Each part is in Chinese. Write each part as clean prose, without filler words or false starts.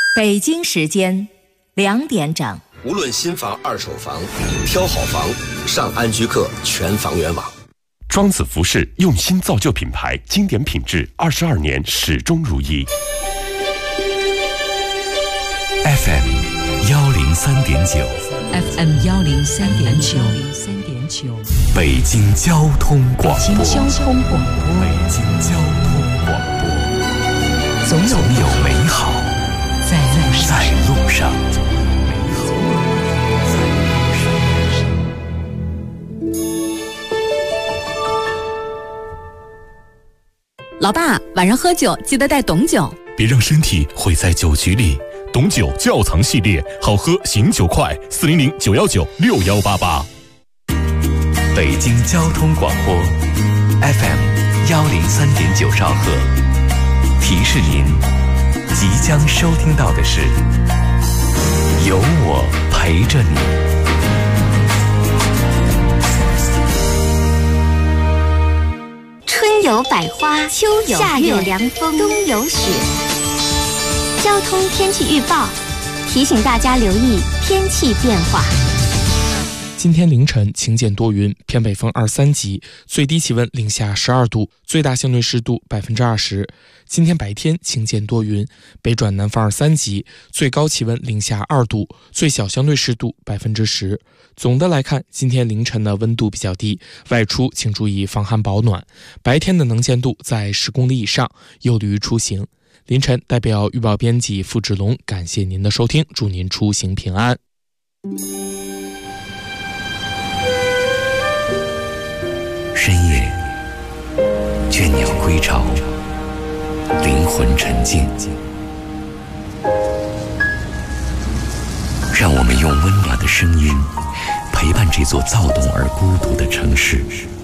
北京时间2点整。 无论新房、二手房，挑好房，上安居客全房源网。 庄子服饰用心造就品牌，经典品质，22年始终如一。 FM 103.9 FM 103.9 北京交通广播。 北京交通广播。 北京交通广播。总有美好在路上。 老爸，晚上喝酒记得带董酒， 别让身体毁在酒局里。董酒窖藏系列，好喝醒酒快，400-919-6188。 北京交通广播 FM 103.9兆赫，提示您即将收听到的是有我陪着你。 春有百花，秋有夏有凉风，冬有雪。交通天气预报提醒大家留意天气变化。 今天凌晨晴间多云，偏北风2、3级，最低气温零下12度，最大相对湿度20%。今天白天晴间多云，北转南风2、3级，最高气温零下2度，最小相对湿度10%。总的来看，今天凌晨的温度比较低，外出请注意防寒保暖，白天的能见度在10公里以上，有利于出行。凌晨代表预报编辑付志龙感谢您的收听，祝您出行平安。 深夜，倦鸟归巢，灵魂沉静。让我们用温暖的声音陪伴这座躁动而孤独的城市，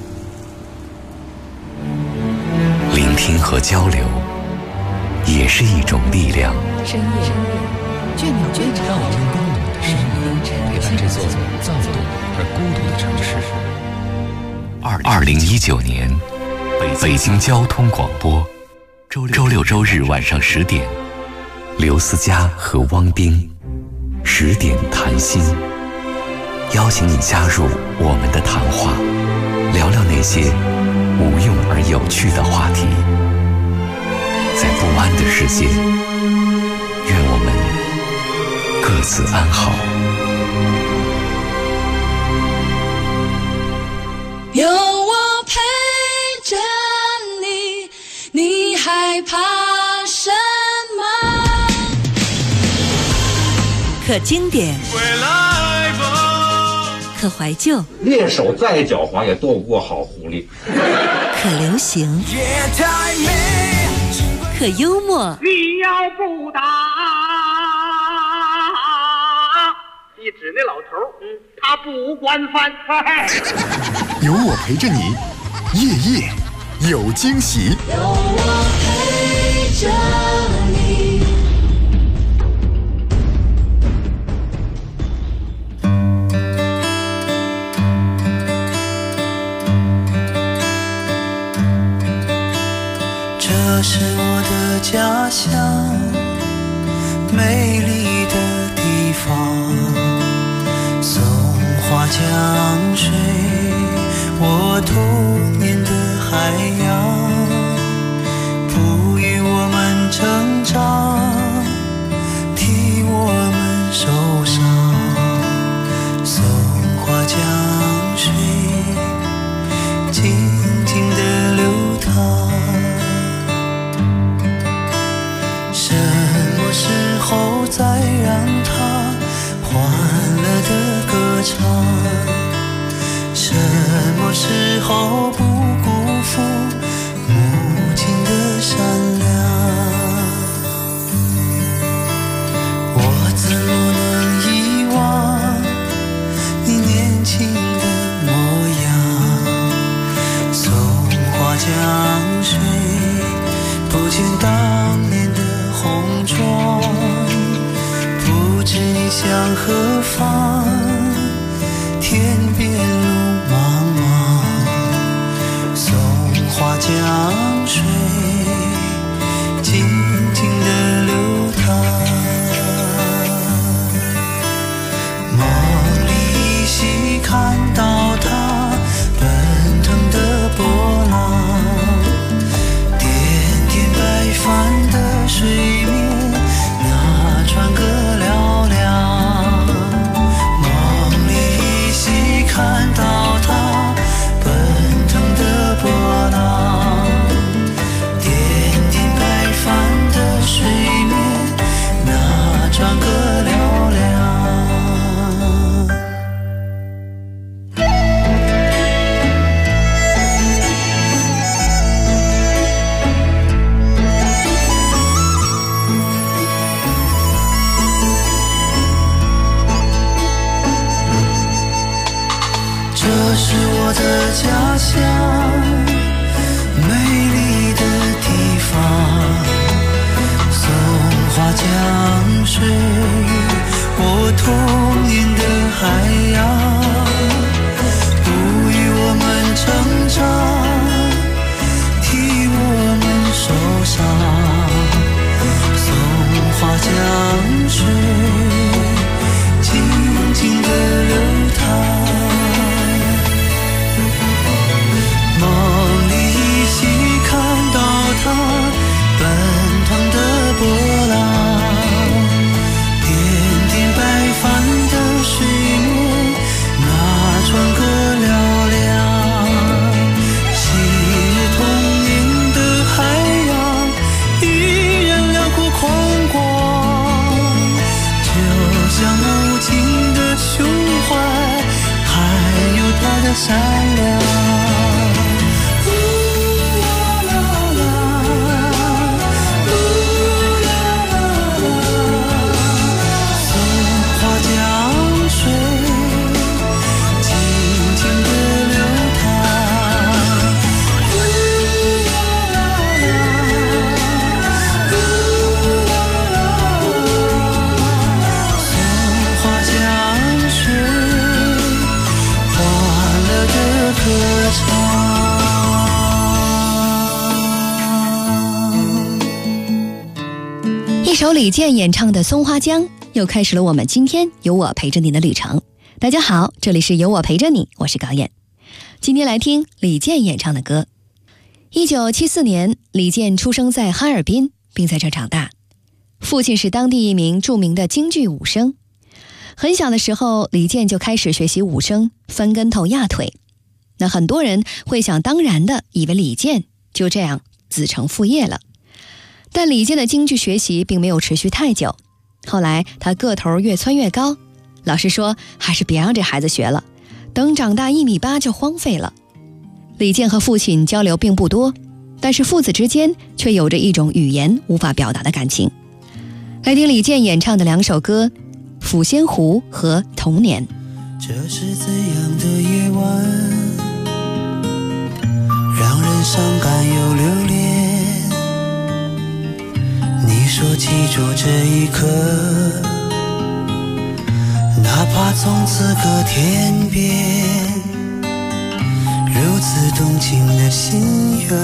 聆听和交流也是一种力量。 深夜，倦鸟归巢， 让我们用温暖的声音陪伴这座躁动而孤独的城市。 2019年，北京交通广播，周六周日晚上10点，刘思佳和汪冰10点谈心，邀请你加入我们的谈话，聊聊那些无用而有趣的话题。在不安的世界，愿我们各自安好。 有我陪着你，你害怕什么？ 可经典，可怀旧， 猎手再狡猾也躲不过好狐狸。 可流行，可幽默。 你要不打，一指那老头，他不管饭。 有我陪着你，夜夜有惊喜。 有我陪着你。 这是我的家乡，美丽的地方，松花江水，我童年的海洋，哺育我们成长，替我们受伤。松花江水静静地流淌，什么时候再让它欢乐地歌唱？什么时候不辜负母亲的善良？我怎么能遗忘你年轻的模样？松花江水不见当年的红妆，不知你向何方，天边路茫茫。松花江水静静地流淌。 的善良。 一首李健演唱的《松花江》又开始了我们今天有我陪着你的旅程。大家好，这里是有我陪着你，我是高燕。今天来听李健演唱的歌。1974年，李健出生在哈尔滨，并在这长大。父亲是当地一名著名的京剧武生。很小的时候，李健就开始学习武生，翻跟头、压腿。那很多人会想当然的以为李健就这样子承父业了。但李健的京剧学习并没有持续太久，后来他个头越蹿越高，老师说还是别让这孩子学了，等长大1.8米就荒废了。李健和父亲交流并不多，但是父子之间却有着一种语言无法表达的感情。来听李健演唱的2首歌《抚仙湖》和《童年》。 这是怎样的夜晚，让人伤感又留恋。你说记住这一刻，哪怕从此隔天边，如此动情的心愿，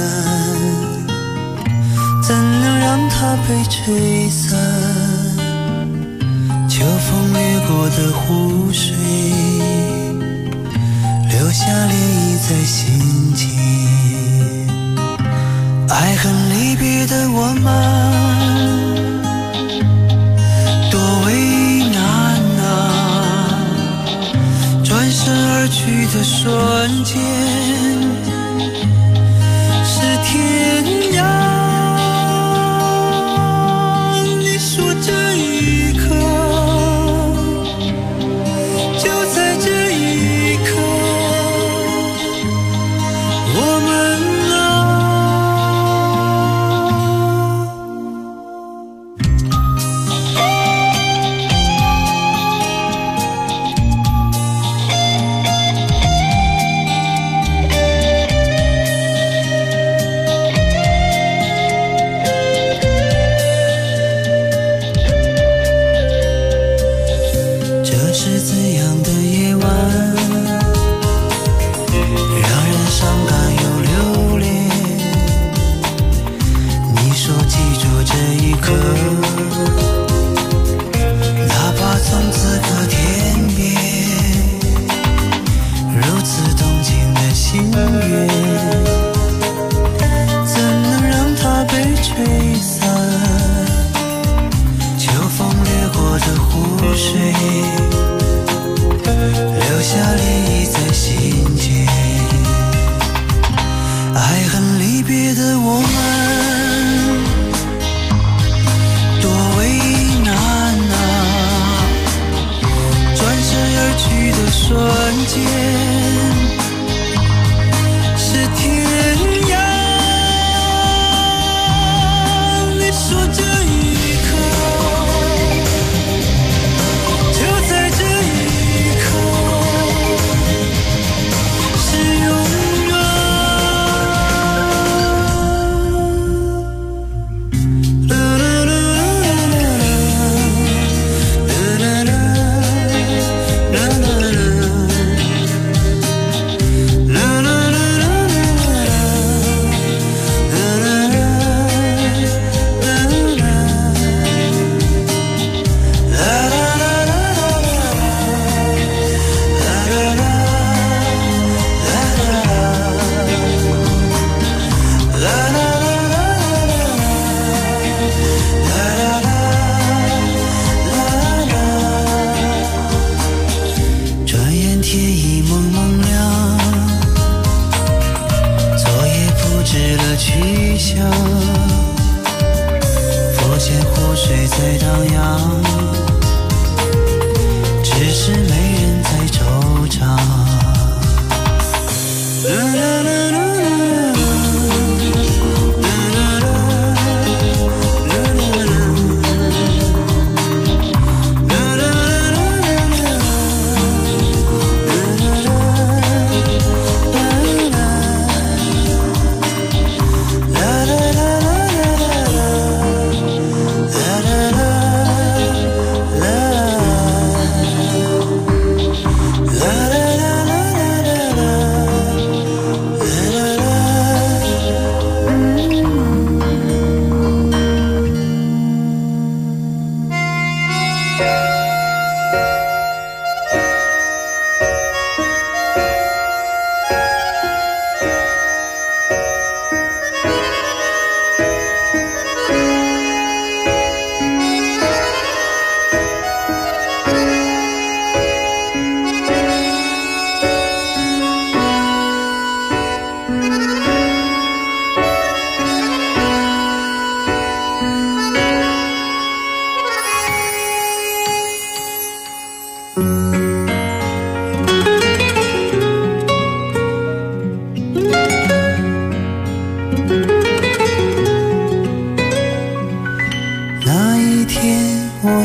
怎能让它被吹散？秋风掠过的湖水，留下涟漪在心间。爱恨离别的我们，多为难啊！转身而去的瞬间，是天涯。你说这一刻，就在这一刻，我们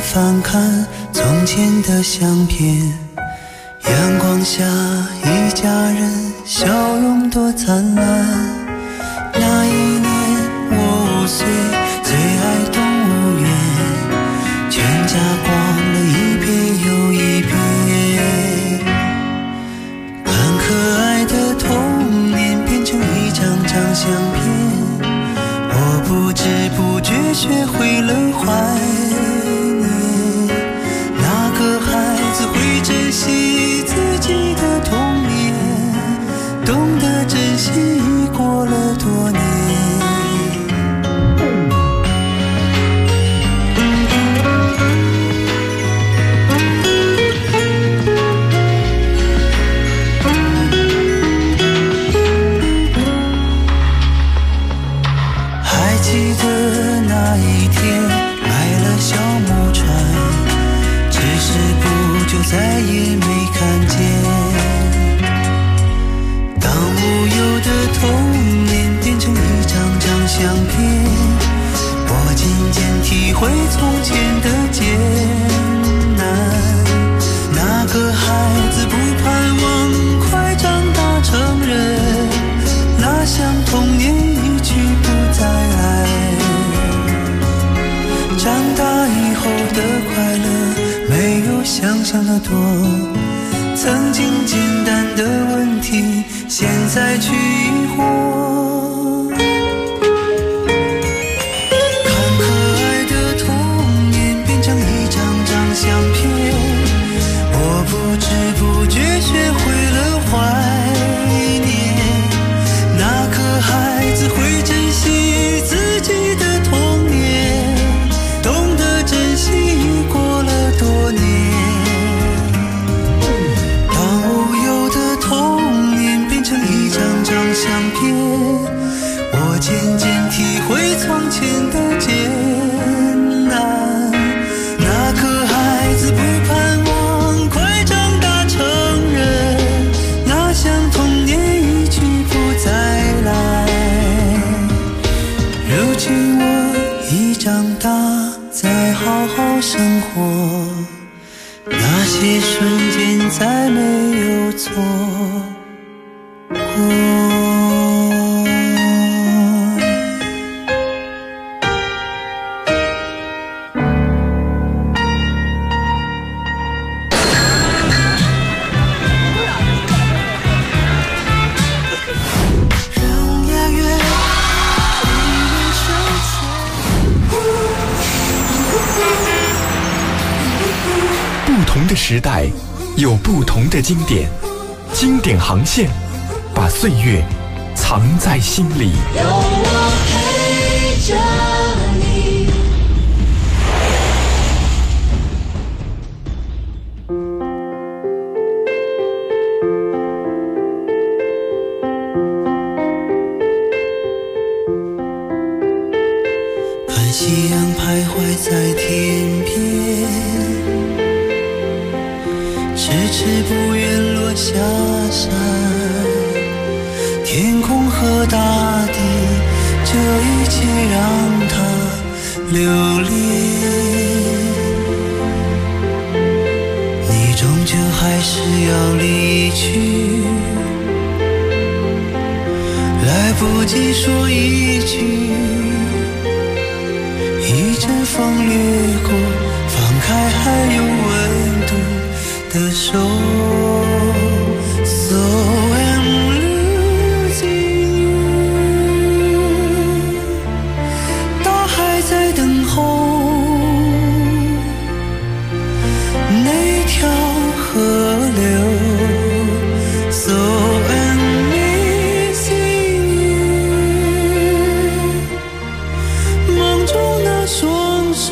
翻看从前的相片，阳光下一家人笑容多灿烂。那一年我5岁，最爱动物园，全家逛了一遍又一遍，看可爱的童年变成一张张相片，我不知不觉学会了怀念。哪个孩子会珍惜自己的童年，懂得珍惜已过了多年。还记得那一天买了小木船，只是不久再也没看见。当无忧的童年变成一张张相片，我渐渐体会从前的艰难。那个孩子不盼望快长大成人，哪想童年一去不再来。长大以后的快乐没有想象的多，曾经简单的问题现在去疑惑。看可爱的童年变成一张张相片，我不知不觉学会了怀念。哪个孩子会珍惜自己的童年，懂得珍惜已过了多年。当无忧的童年变成一张张相片，我渐渐体会从前的艰难。那个孩子不盼望快长大成人，哪想童年一去不再来。如今我已长大，再好好生活，那些瞬间再没有错过。 不同的时代有不同的经典，经典航线把岁月藏在心里。 有我陪着你。 看夕阳徘徊在天边，迟迟不愿落下山，天空和大地，这一切让它留恋。你终究还是要离去，来不及说一句，一阵风掠过，放开还有温度的手。So I'm losing you， 大海在等候那条河流。So I'm missing you， 梦中那双手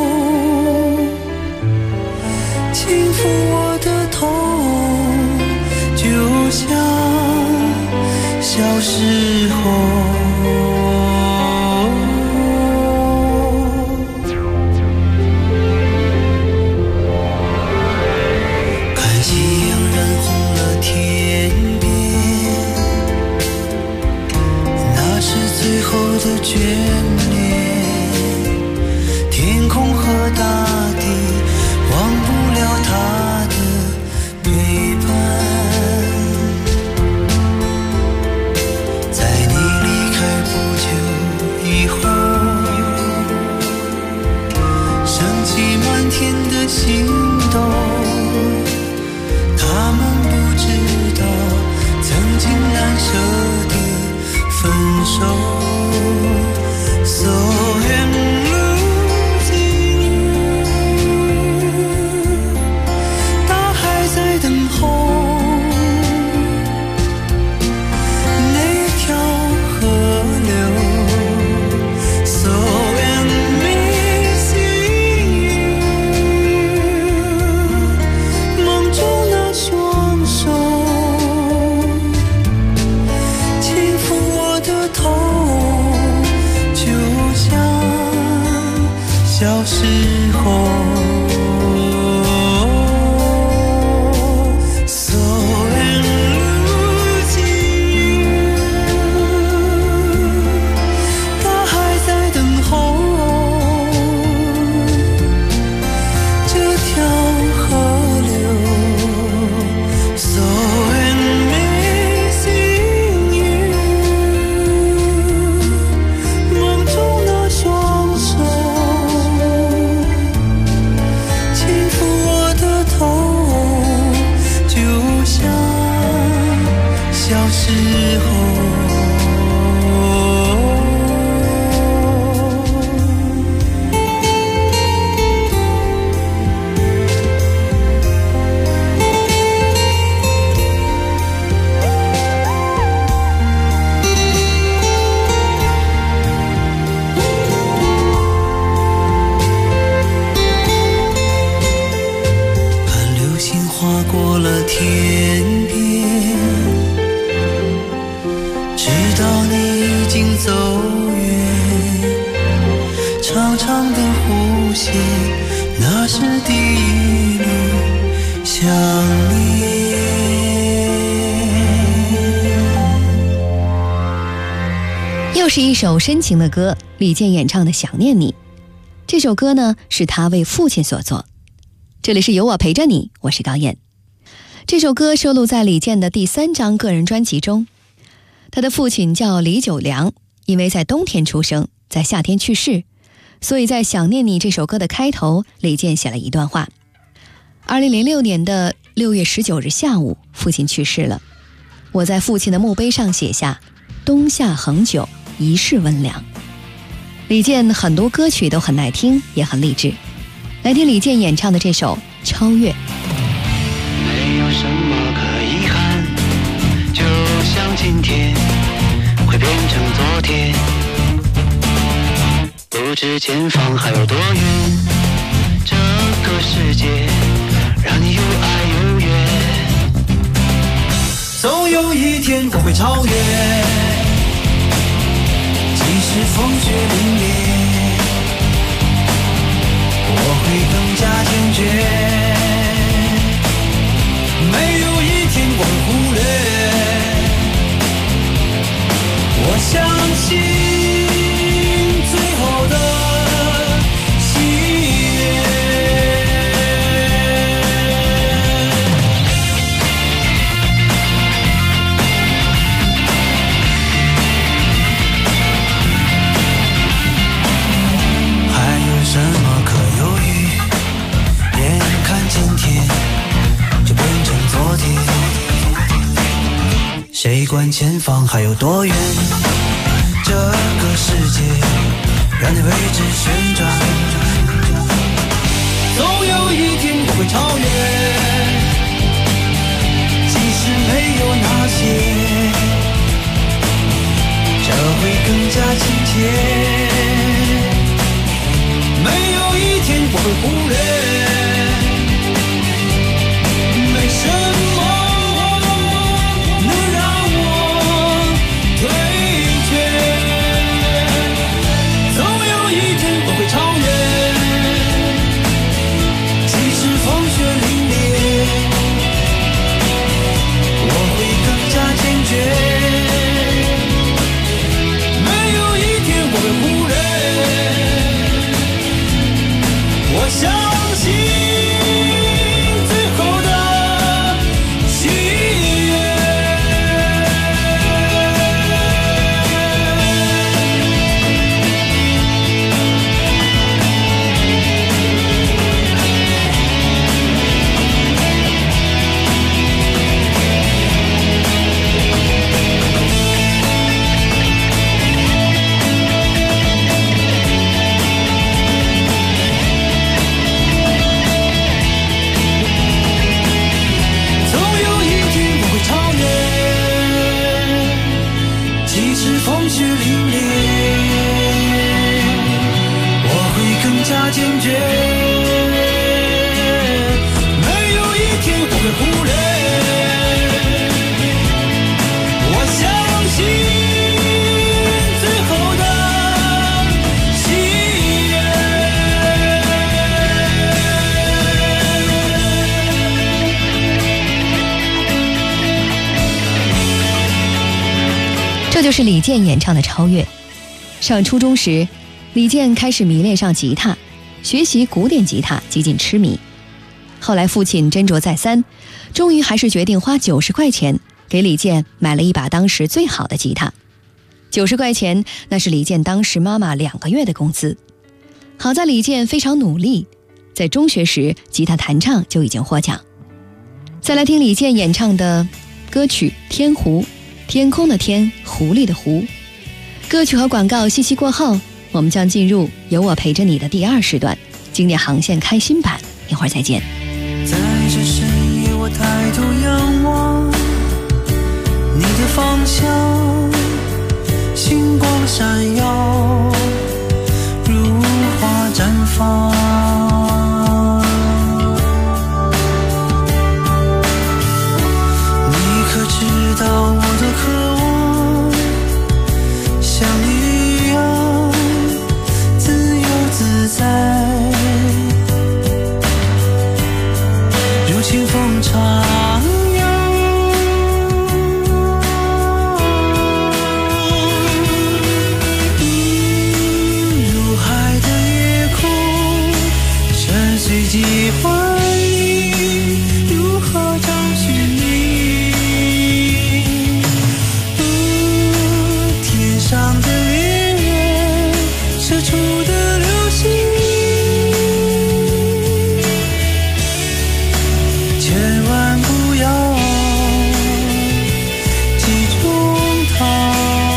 轻抚我的头，就像小时候。看夕阳染红了天边，那是最后的眷恋。 小时候。 又是一首深情的歌，李健演唱的《想念你》。这首歌呢，是他为父亲所作。这里是有我陪着你，我是高燕。这首歌收录在李健的第3张个人专辑中。他的父亲叫李九良，因为在冬天出生，在夏天去世，所以在《想念你》这首歌的开头，李健写了一段话。2006年的6月19日下午，父亲去世了。我在父亲的墓碑上写下冬夏恒久，一世温良。李健很多歌曲都很耐听，也很励志。来听李健演唱的这首《超越》。 没有什么可遗憾，就像今天会变成昨天，不知前方还有多远，这个世界让你又爱又怨，总有一天我会超越，即使风雪凛冽，我会更加坚决，没有一天我会忽略，我相信最后的喜悦。还有什么可犹豫？眼看今天就变成昨天，谁管前方还有多远？这个世界让你为之旋转，总有一天我会超越，即使没有那些，这会更加亲切，没有一天我会忽略，没什么能让我退却，总有一天我会超越，即使风雪凛冽，我会更加坚决，没有一天我会忽略，我相信最后的喜悦。总有一天我会超越，即使风雪凛冽，我会更加坚决，没有一天我会忽略，我相信最后的喜悦。 就是李健演唱的《超越》。上初中时，李健开始迷恋上吉他，学习古典吉他几近痴迷。后来父亲斟酌再三，终于还是决定花90块钱给李健买了一把当时最好的吉他。90块钱，那是李健当时妈妈2个月的工资。好在李健非常努力，在中学时吉他弹唱就已经获奖。再来听李健演唱的歌曲《天湖》，天空的天，狐狸的狐。歌曲和广告信息过后，我们将进入有我陪着你的第2时段，经典航线开心版，一会儿再见。 在这深夜我抬头仰望你的方向，星光闪耀，如花绽放。你可知道我的渴望，像你一样自由自在，如清风徜徉。入海的夜空，深邃几欢意，如何找寻你？天上的恋人，射出的流星，千万不要击中它。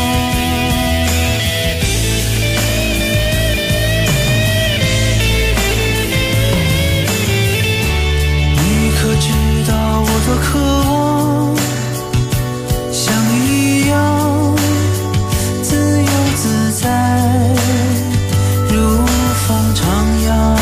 你可知道我的渴望，像你一样自由自在，如风徜徉。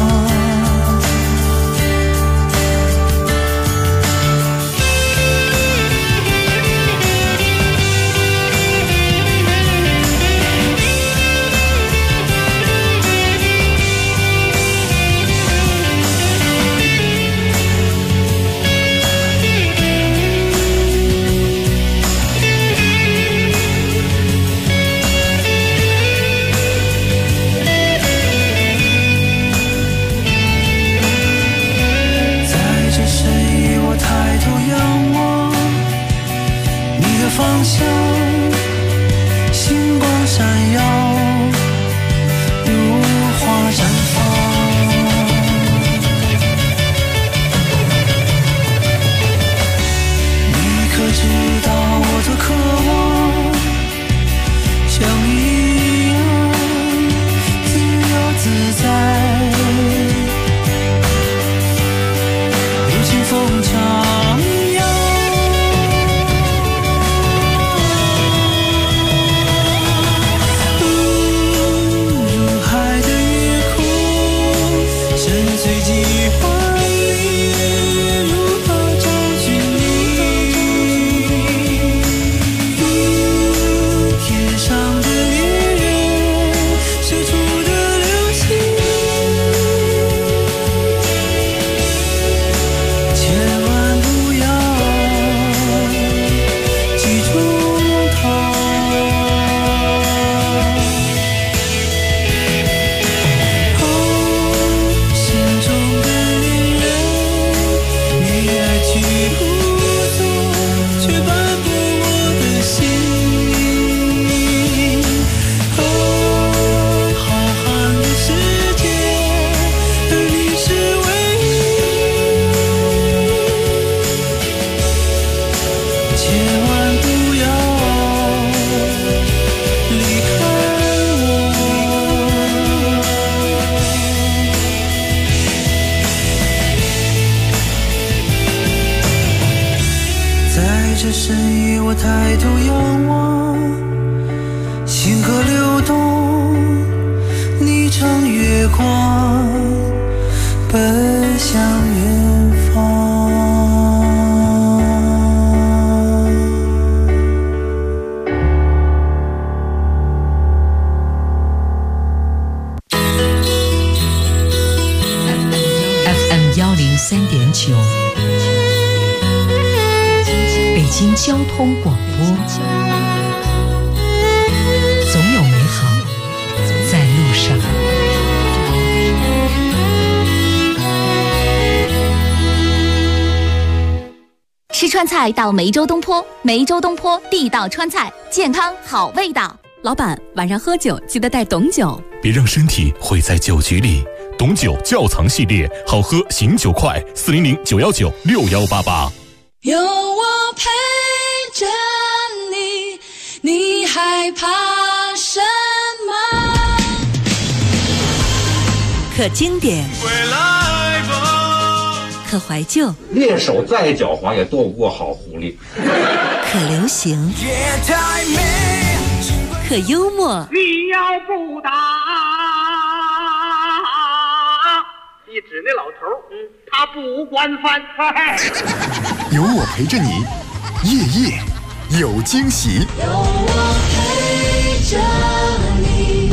在这深夜我抬头仰望你的方向，星光闪耀，如花绽放。你可知道我的渴望，像你一样自由自在，如清风徜徉。入海的夜空，深邃几欢意，如何找寻你？天上的恋人，射出的流星，千万不要击中它。心中的恋人，你来去无踪，却斑驳我的心。浩瀚的世界，而你是唯一，千万不要离开我。在这深夜我抬头仰望，星河流动，你乘月光奔向远方。 FM103.9，北京交通广播。 川菜到梅州东坡，梅州东坡地道川菜，健康好味道。 老板，晚上喝酒记得带董酒， 别让身体毁在酒局里。董酒窖藏系列，好喝醒酒快，400-919-6188。 有我陪着你，你害怕什么？ 可经典， 回来吧， 可怀旧， 猎手再狡猾也躲不过好狐狸。 可流行，可幽默。 你要不打，一指那老头他不惯犯。 有我陪着你，夜夜有惊喜。 有我陪着你。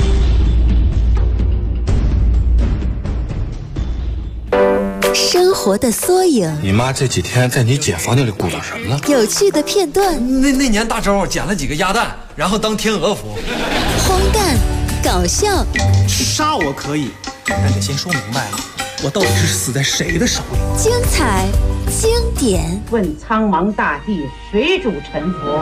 生活的缩影， 你妈这几天在你姐房间里鼓捣什么了？ 有趣的片段。 那年大周捡了几个鸭蛋，然后当天鹅服。 荒诞，搞笑。 杀我可以，但得先说明白了，我到底是死在谁的手里？ 精彩，经典。 问苍茫大地，谁主沉浮？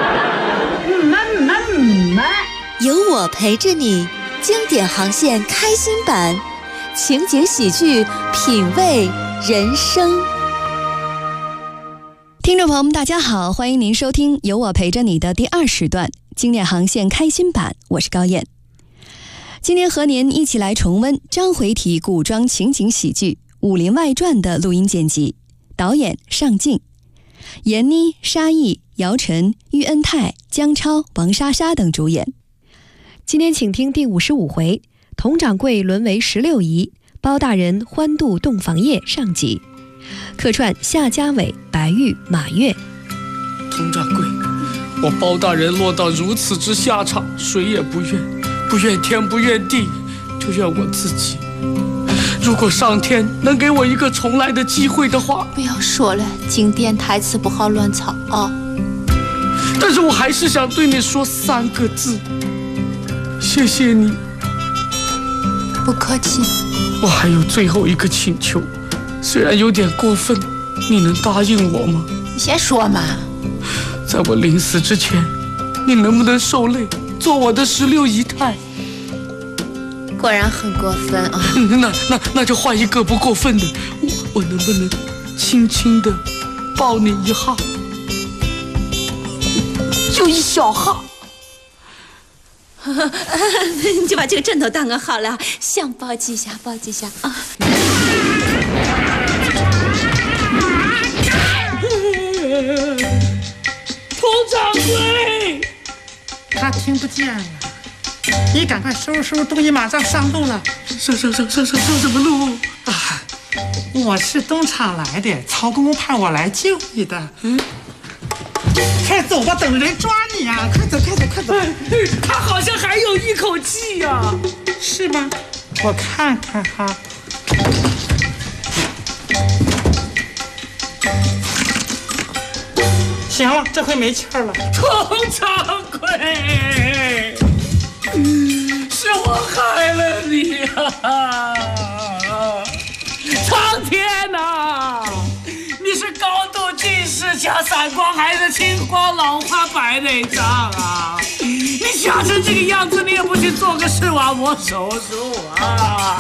有我陪着你，经典航线开心版。情景喜剧，品味人生。 听众朋友们，大家好，欢迎您收听有我陪着你的第2时段经典航线开心版，我是高燕。今天和您一起来重温章回体古装情景喜剧《武林外传》的录音剪辑，导演尚敬，闫妮、沙溢、姚晨、喻恩泰、姜超、王莎莎等主演。今天请听第55回，佟掌柜沦为16姨，包大人欢度洞房夜上集，客串夏家伟、白玉、马月。 佟掌柜，我包大人落到如此之下场，谁也不怨，不怨天不怨地，就怨我自己。如果上天能给我一个重来的机会的话， 不要说了，经典台词不好乱抄啊！ 但是我还是想对你说3个字，谢谢你。 不客气。 我还有最后一个请求，虽然有点过分，你能答应我吗？ 你先说嘛。 在我临死之前，你能不能受累，做我的16姨太？ 果然很过分啊！ 那就换一个不过分的，我能不能轻轻的抱你一下？就一小下。 你就把这个枕头当个好了，想抱几下抱几下啊！ 佟掌柜， 他听不见了，你赶快收拾收拾东西，马上上路了。 上什么路啊？我是东厂来的，曹公公派我来救你的。快走吧，等人抓你呀！快走！ 他好像还有一口气呀， 是吗？我看看哈。行了，这回没气儿了。 佟掌柜，是我害了你啊！苍天哪！你是高度近视加散光，还是青光老花白内障啊？你吓成这个样子，你也不去做个视网膜手术啊？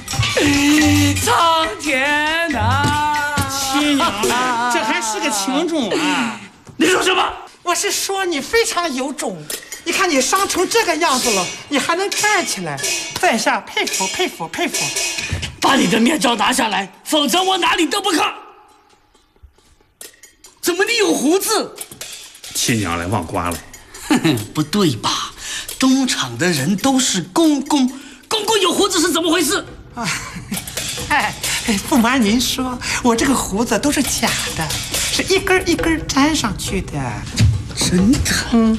苍天哪！ 亲娘了，这还是个情种啊！ 你说什么？ 我是说你非常有种。你看你伤成这个样子了，你还能站起来，在下佩服。 把你的面罩拿下来，否则我哪里都不看。怎么你有胡子？ 亲娘来忘瓜了。 不对吧？东厂的人都是公公有胡子是怎么回事？ 不瞒您说，我这个胡子都是假的，是一根一根粘上去的。 真的？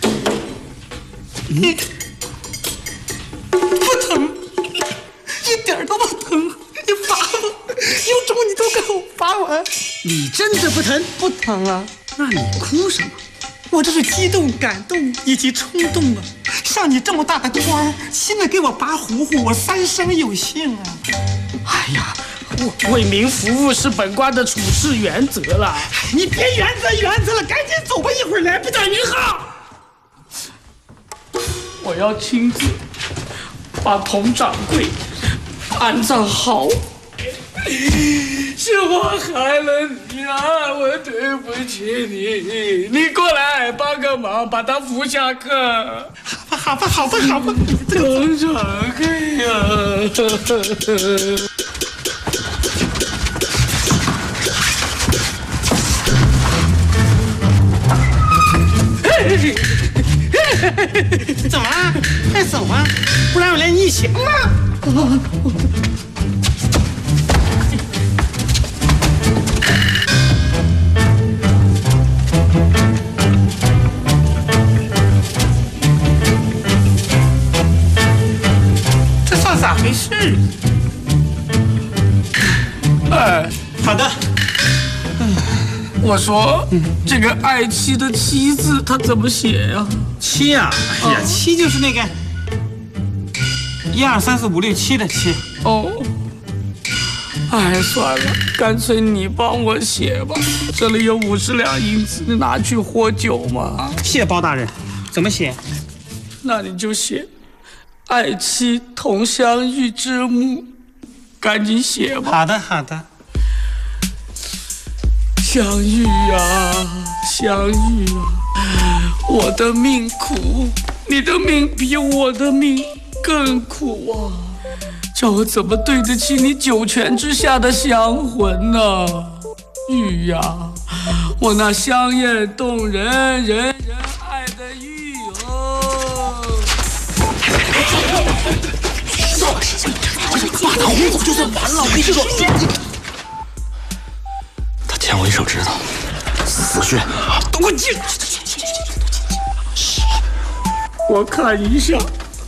不疼，一点都不疼。你罚我，有种你都给我罚完。 你真的不疼？ 不疼啊。 那你哭什么？ 我这是激动、感动以及冲动啊！像你这么大的官儿，现在给我拔糊糊，我3生有幸啊！ 哎呀， 为民服务是本官的处事原则了。 你别原则了，赶紧走吧，一会儿来不及。 等一下，我要亲自把佟掌柜安葬好。是我害了你啊！我对不起你，你过来帮个忙，把他扶下客。 好吧， 佟掌柜呀！ 怎么了？快走啊，不然我连你一起。这算咋回事？好的。 我说，这个爱妻的妻字，他怎么写呀？ 妻呀，哎呀，妻就是那个1、2、3、4、5、6、7的7。 哦，哎，算了，干脆你帮我写吧。这里有50两银子，你拿去喝酒嘛。 谢包大人，怎么写？ 那你就写“爱妻同相遇之墓”，赶紧写吧。 好的。 相遇啊，相遇啊！我的命苦，你的命比我的命更苦啊！叫我怎么对得起你九泉之下的香魂呢？玉呀，我那香艳动人、人人爱的玉哦！ 把他轰走就算完了，没这个。牵我一手指头，死穴！ 都给我进！我看一下，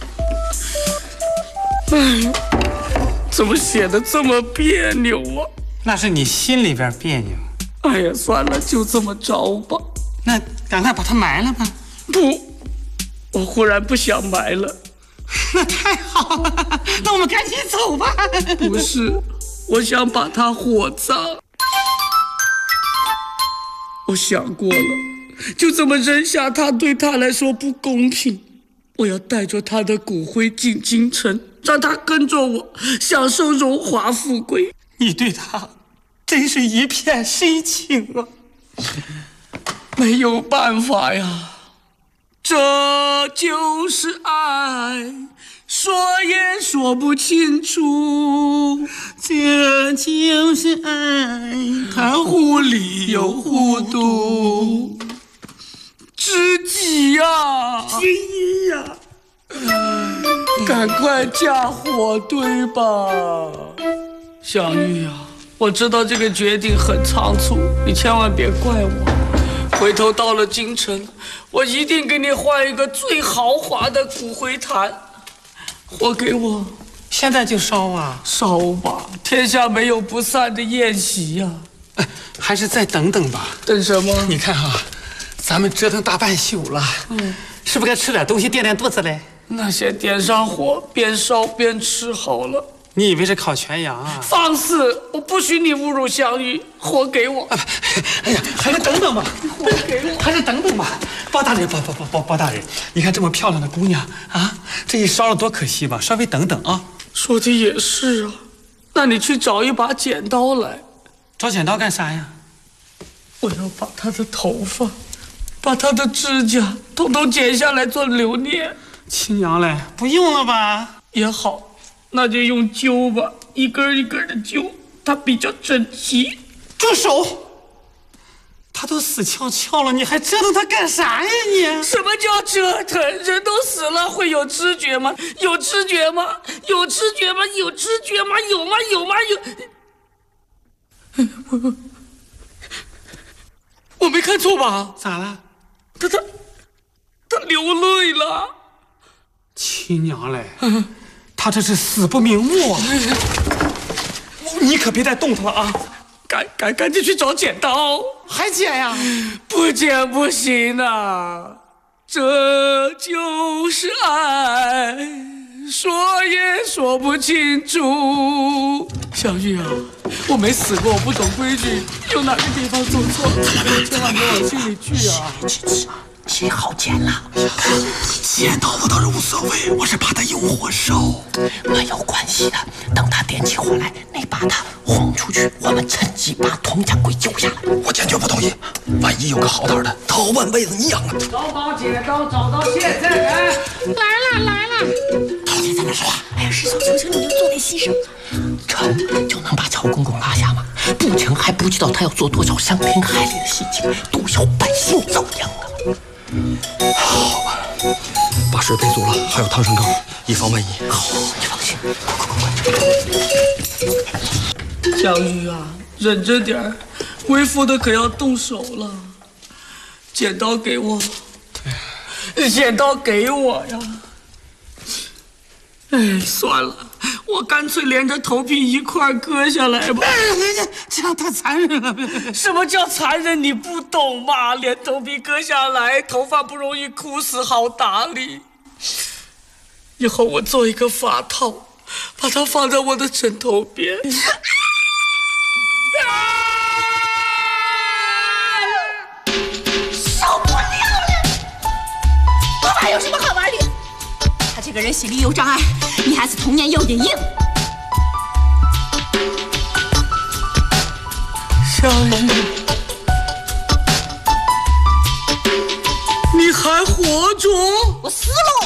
哎，怎么写的这么别扭啊？ 那是你心里边别扭。 哎呀，算了，就这么着吧。 那赶快把它埋了吧。 不，我忽然不想埋了。 那太好了，那我们赶紧走吧。 不是，我想把它火葬。我想过了，就这么扔下他，对他来说不公平。我要带着他的骨灰进京城，让他跟着我享受荣华富贵。 你对他真是一片深情啊！ 没有办法呀，这就是爱，说也说不清楚。 这就是爱， 它忽离又忽独，知己呀， 知音呀， 赶快嫁火堆吧。小玉呀，我知道这个决定很仓促，你千万别怪我。回头到了京城，我一定给你换一个最豪华的骨灰坛，火给我。 现在就烧啊！ 烧吧，天下没有不散的宴席呀。 还是再等等吧。 等什么？ 你看啊，咱们折腾大半宿了，是不是该吃点东西垫垫肚子嘞？ 那先点上火，边烧边吃好了。 你以为是烤全羊啊？ 放肆！我不许你侮辱香玉，火给我！ 哎呀，还是等等吧， 火给我！ 还是等等吧。包大人，包大人，你看这么漂亮的姑娘啊，这一烧了多可惜吧？稍微等等啊。 说的也是啊，那你去找一把剪刀来。 找剪刀干啥呀？ 我要把她的头发，把她的指甲统统剪下来做留念。 亲娘嘞，不用了吧？ 也好，那就用揪吧，一根一根的揪，它比较整齐。 住手！他都死翘翘了，你还折腾他干啥呀你？ 什么叫折腾？人都死了，会有知觉吗？有知觉吗？有知觉吗？有知觉吗？有吗？有吗？有。我没看错吧？ 咋了？ 他流泪了。 亲娘嘞，他这是死不瞑目啊！你可别再动他了啊！赶紧去找剪刀，还剪呀？ 不剪不行啊！这就是爱， 说也说不清楚。小玉啊，我没死过，我不懂规矩，有哪个地方做错了，千万别往心里去啊！ 谁好捡了？捡到我倒是无所谓，我是怕他有火烧。没有关系的，等他点起火来，你把他轰出去，我们趁机把佟掌柜救下来。我坚决不同意，万一有个好点的，早晚为了你养啊！ 找到剪刀，找到线，再来！来了！ 陶姐在那说话。 哎呀，师兄，求求你就做点牺牲。 臣就能把曹公公拿下吗？不成，还不知道他要做多少伤天害理的事情，多少百姓遭殃啊！好吧，把水备足了，还有汤山缸，以防万一。好，你放心，快！ 小玉啊，忍着点儿，为父的可要动手了。剪刀给我，剪刀给我呀！哎，算了，我干脆连着头皮一块割下来吧。 这样太残忍了。 什么叫残忍？你不懂吗？连头皮割下来，头发不容易枯死，好打理。以后我做一个发套，把它放在我的枕头边。 受不了了！爸爸有什么好玩的？他这个人心理有障碍，你还是童年有点硬。 小玉，你还活着？ 我死了，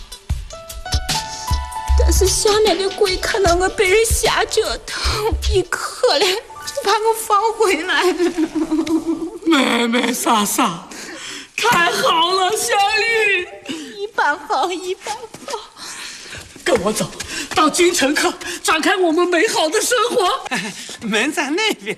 但是下面的鬼看到我被人吓折腾，一可怜就把我放回来了。 妹妹傻傻，太好了，小玉， 一般好，一般好。 跟我走，到京城客，展开我们美好的生活。 门在那边。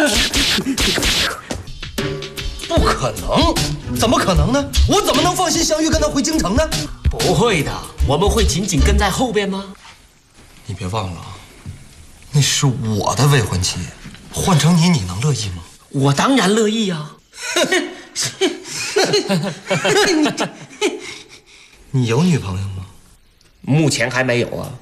不可能，怎么可能呢？我怎么能放心香玉跟他回京城呢？不会的，我们会紧紧跟在后边吗？你别忘了啊，那是我的未婚妻，换成你，你能乐意吗？我当然乐意啊。你有女朋友吗？目前还没有啊。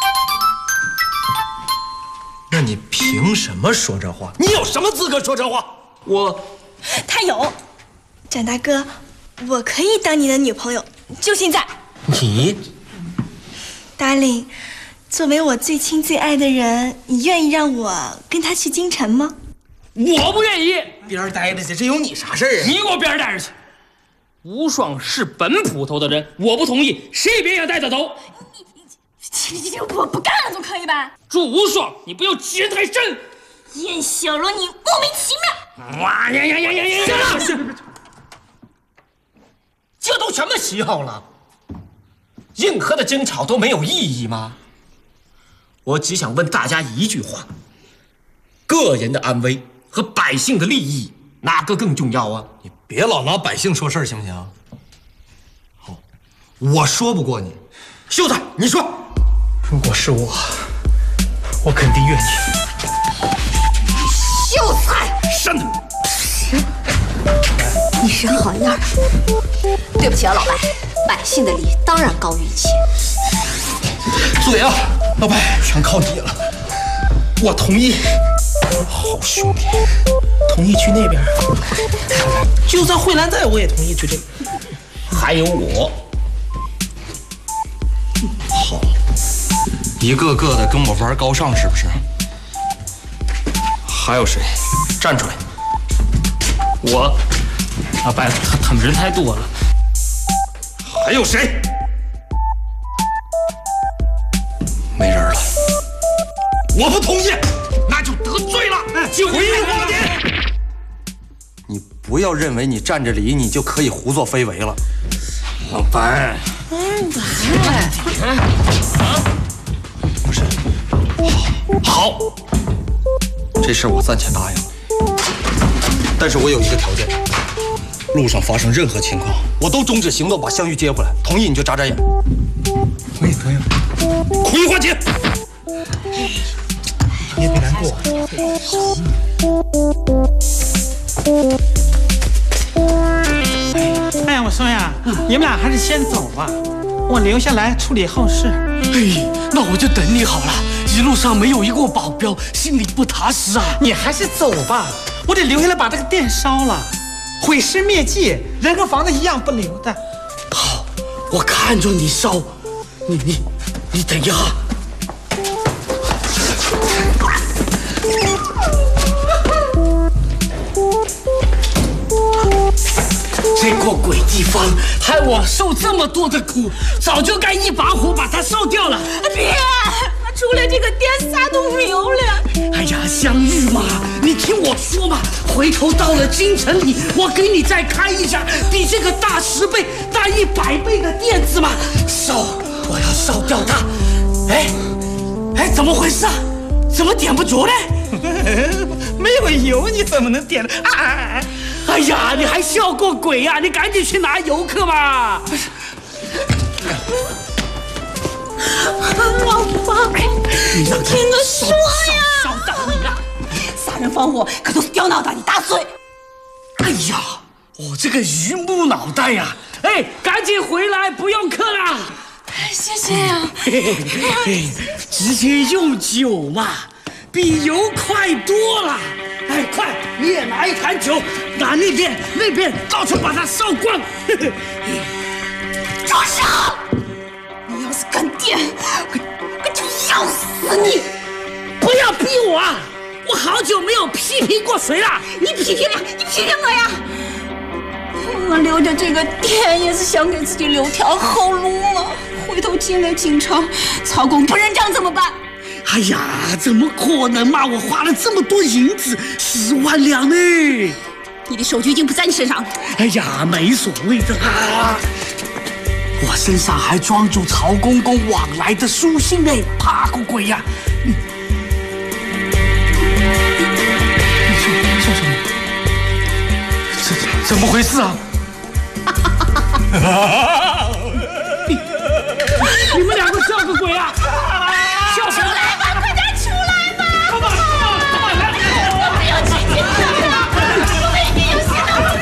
那你凭什么说这话？你有什么资格说这话？ 他有，展大哥，我可以当你的女朋友，就现在。 你 ，Darling， 作为我最亲最爱的人，你愿意让我跟他去京城吗？ 我不愿意。 边待着去，这有你啥事儿啊？ 你给我边待着去！无双是本捕头的人，我不同意，谁也别想带他走。 我不干了，总可以吧？ 祝无双，你不要欺人太甚。 燕小罗，你莫名其妙。 哇呀！行了，这都什么时候了？任何的争吵都没有意义吗？我只想问大家一句话：个人的安危和百姓的利益，哪个更重要啊？你别老拿百姓说事儿，行不行？好，我说不过你。秀才，你说， 如果是我肯定愿意。 秀才， 删他！ 你人好样的！对不起啊，老白，百姓的利益当然高于一切。 嘴啊，老白，全靠你了。我同意。好兄弟，同意去那边。就算惠兰在，我也同意去这边。还有我。好，一个个的跟我玩高尚是不是？还有谁？站出来！ 我，老白，他们人太多了。 还有谁？没人了。我不同意，那就得罪了。就回我你！你不要认为你站着理，你就可以胡作非为了。老白，不是，好，这事我暂且答应了。但是我有一个条件，路上发生任何情况，我都终止行动，把香玉接回来。同意你就眨眨眼。同意。葵花姐，你也别难过。 哎呀，我说呀，你们俩还是先走吧。 我留下来处理后事。 哎，那我就等你好了。一路上没有一个保镖，心里不踏实啊。 你还是走吧，我得留下来把这个店烧了，毁尸灭迹，人和房子一样不留的。 好，我看着你烧，你等一下。这个鬼地方害我受这么多的苦，早就该一把火把它烧掉了。 别，出了这个店啥都没有了。 哎呀，香玉嘛，你听我说嘛，回头到了京城里，我给你再开一家比这个大10倍、大100倍的店子嘛。烧，我要烧掉它。哎，怎么回事啊？怎么点不着嘞？ 没有油，你怎么能点呢？ 哎呀，你还笑过鬼呀！你赶紧去拿油客嘛！ 老爸， 你让听我说呀！ 烧到你了！ 杀人放火可都是掉脑袋的大罪。 哎呀，我这个榆木脑袋呀！哎，赶紧回来，不用客了。 谢谢呀。 直接用酒嘛，比油快多了。哎，快，你也拿一坛酒，拿那边到处把它烧光。 住手！你要是敢点，我就咬死你！ 不要逼我啊！我好久没有批评过谁了。 你批评我呀！我留着这个店也是想给自己留条后路嘛。回头进了京城，曹公不认账怎么办？ 哎呀，怎么可能嘛！我花了这么多银子，10万两呢。 你的手机已经不在你身上了。 哎呀，没所谓的啦。我身上还装着曹公公往来的书信呢，怕个鬼呀！你说什么？怎么回事啊？你们两个笑个鬼啊！笑什么？ 出来吧，快点出来吧！我没有去京城啊，我们已经有新的入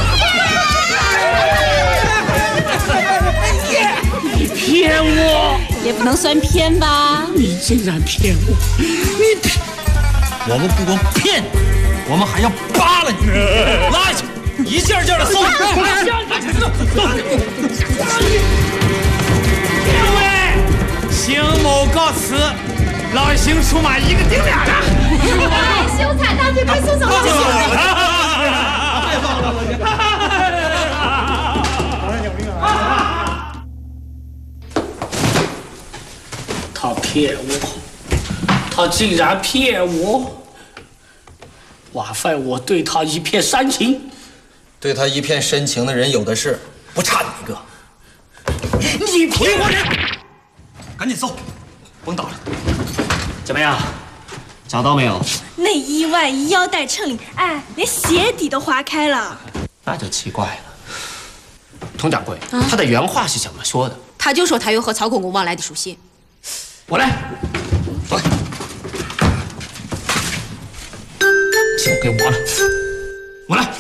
账了。你骗我！ 也不能算骗吧？ 你竟然骗我！你骗！ 我们不光骗你，我们还要扒了你，拉下，一件件的搜。 各位，邢某告辞，老邢出马一个顶俩的。 秀才大姐，快送走了！ 别放了， 他骗我，他竟然骗我！瓦费我对他一片煽情， 对他一片深情的人有的是，不差你一个。 你骗我！ 赶紧搜，甭打了。 怎么样？找到没有？ 内衣、外衣、腰带、衬领，哎，连鞋底都划开了。 那就奇怪了。佟掌柜，他的原话是怎么说的？ 他就说他有和曹公公往来的书信。 我来，走，交给我了，我来。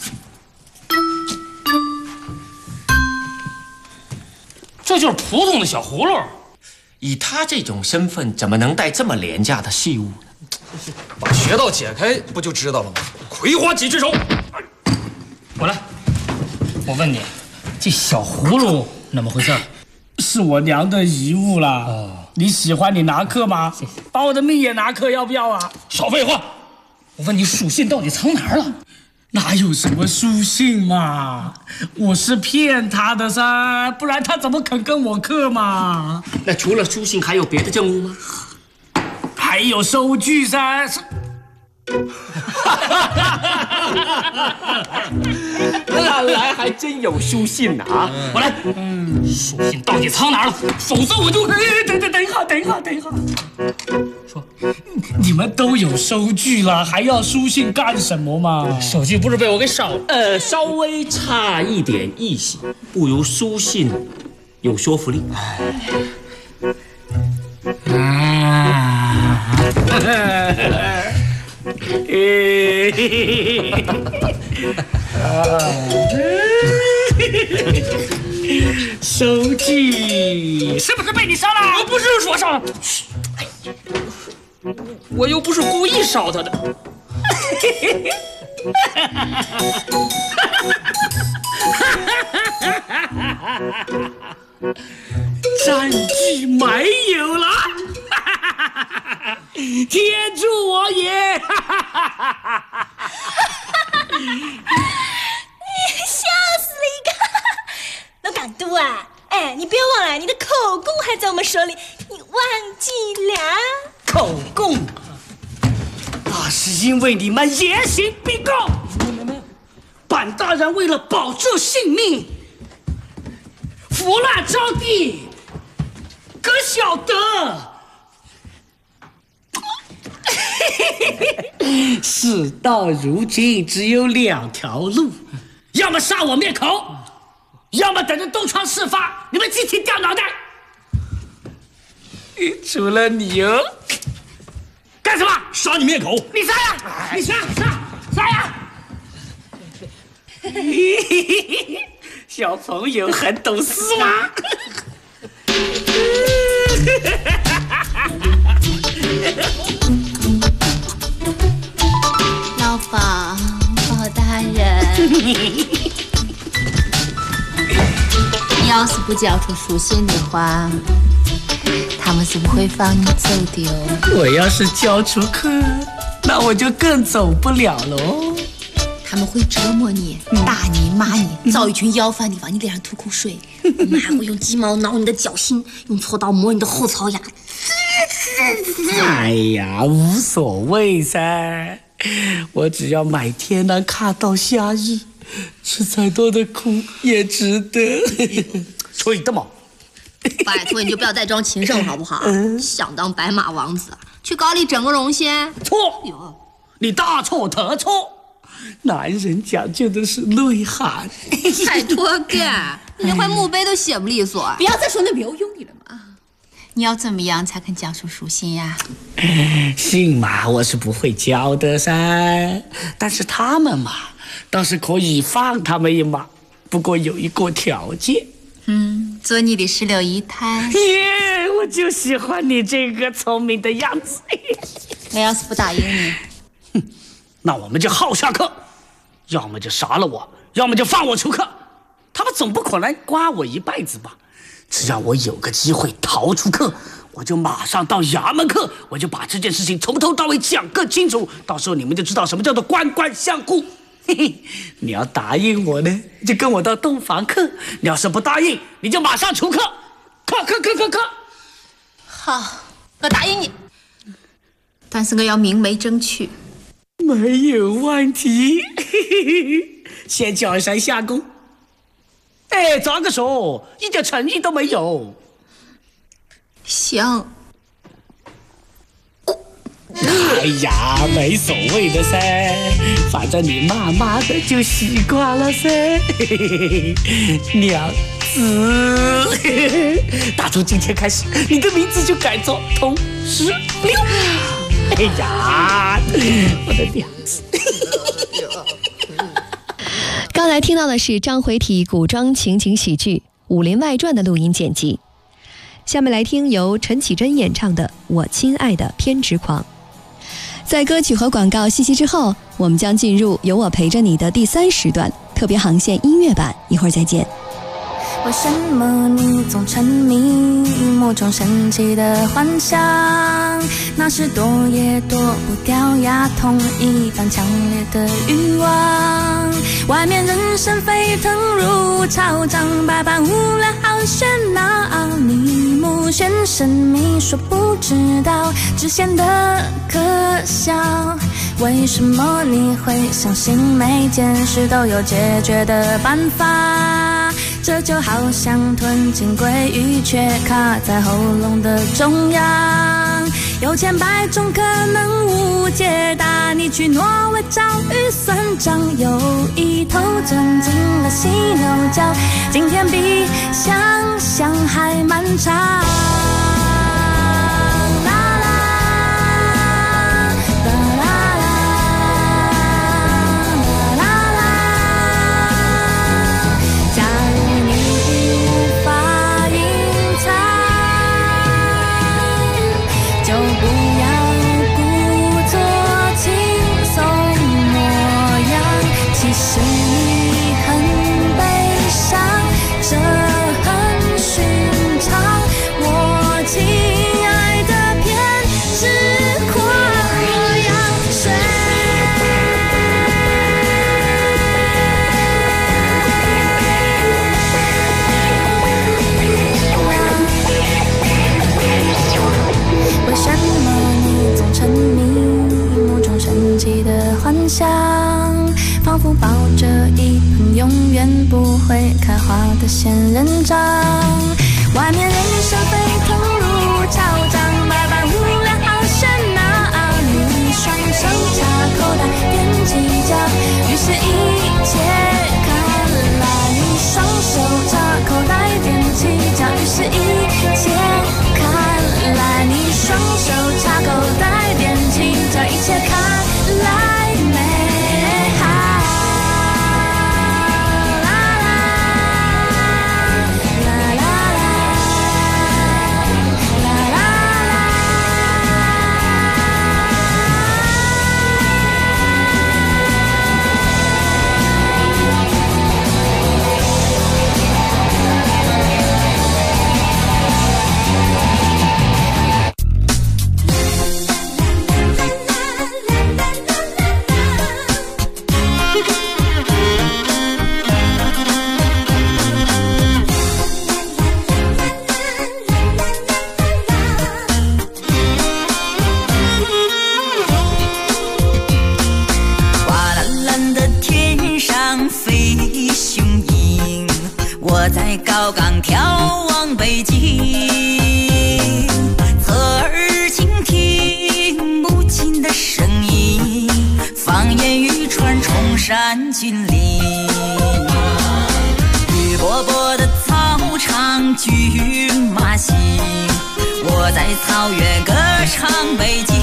这就是普通的小葫芦，以他这种身份，怎么能带这么廉价的细物呢？ 把穴道解开，不就知道了吗？葵花几只手， 我来。我问你，这小葫芦怎么回事？ 是我娘的遗物啦。你喜欢你拿客吗？把我的命也拿客，要不要啊？ 少废话！我问你，书信到底藏哪儿了？ 哪有什么书信嘛？我是骗他的噻，不然他怎么肯跟我客嘛？ 那除了书信，还有别的证物吗？ 还有收据噻。 看来还真有书信呢啊！我来，书信到底藏哪儿了？否则我就…… 等一下。说，你们都有收据了，还要书信干什么嘛？ 手机不是被我给烧了？稍微差一点意思，不如书信有说服力。 手机是不是被你烧了？ 我不是说烧了，我又不是故意烧他的。 占据没有了，天助我也！ 笑死了一个！老港督啊，哎，你别忘了，你的口供还在我们手里，你忘记了？ 口供，那是因为你们严刑逼供。本大人为了保住性命，伏乱招地，可晓得？事到如今，只有2条路：要么杀我灭口，要么等着东窗事发，你们集体掉脑袋。除了你哦，干什么？ 杀你灭口！ 你杀呀！你杀呀！小朋友很懂事吗？ 老鸨，包大人，你要是不交出书信的话，他们是不会放你走的哦。 我要是交出课，那我就更走不了喽。 他们会折磨你，打你，骂你，找一群要饭的往你脸上吐口水，我们还会用鸡毛挠你的脚心，用锉刀磨你的后槽牙。 哎呀，无所谓噻，我只要每天能看到夏日，吃再多的苦也值得。吹的嘛！ 拜托你就不要再装禽兽好不好？想当白马王子，去搞里整个容先？ 错，你大错特错。男人讲究的是内涵。 拜托哥，你这块墓碑都写不利索，不要再说那没有用的了嘛。你要怎么样才肯交出书信呀？ 信嘛，我是不会交的噻。但是他们嘛，倒是可以放他们一马，不过有一个条件。 做你的石榴一胎。 耶，我就喜欢你这个聪明的样子。 我要是不答应你， 那我们就好下课，要么就杀了我，要么就放我出课。他们总不可能关我一辈子吧？只要我有个机会逃出课，我就马上到衙门课，我就把这件事情从头到尾讲个清楚。到时候你们就知道什么叫做官官相护。嘿嘿，你要答应我呢，就跟我到洞房课；你要是不答应，你就马上出课。课。 好，我答应你，但是我要明媒争取。 没有问题。先叫一声相公。哎，这个说一点诚意都没有。 行。 哎呀，没所谓的噻，反正你慢慢的就习惯了噻。娘子，打从今天开始，你的名字就改做佟石榴。哎呀，我的娘子！ 刚才听到的是章回体古装情景喜剧《武林外传》的录音剪辑。下面来听由陈绮贞演唱的《我亲爱的偏执狂》。在歌曲和广告信息之后，我们将进入有我陪着你的第3时段特别航线音乐版，一会儿再见。 为什么你总沉迷某种神奇的幻想？那是躲也躲不掉呀，同一般强烈的欲望。外面人声沸腾如潮涨，百般无聊好喧闹，你目眩神迷说不知道，只显得可笑。为什么你会相信每件事都有解决的办法？这就好像吞进鲑鱼，却卡在喉咙的中央。有千百种可能无解答，你去挪威找预算账，有一头钻进了犀牛角，今天比想象还漫长。 幻想，仿佛抱着一盆永远不会开花的仙人掌。外面人声沸腾如潮涨，百般无聊好喧闹。你双手插口袋踮起脚，于是一切看来。你双手插口袋踮起脚，于是一切看来。你双手插口袋踮起脚，一切看来美好。 我在高岗眺望北京，侧耳倾听母亲的声音，放眼欲穿崇山峻岭。绿波波的草场骏马行，我在草原歌唱北京。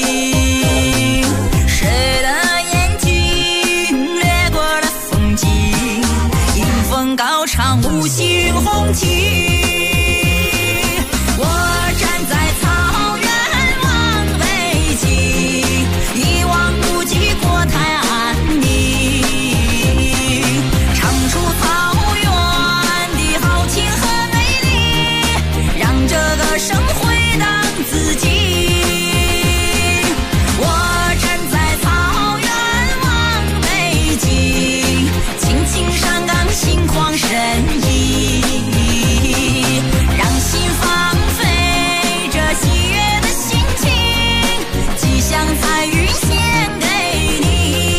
谁的眼睛掠过了风景，迎风高唱五星红旗。我站在草原望北京，一望无际国泰安宁，唱出草原的豪情和美丽，让这个生回荡自己。我站在草原望北京，轻轻上岗心旷神怡，让心放飞这喜悦的心情，吉祥彩云献给你。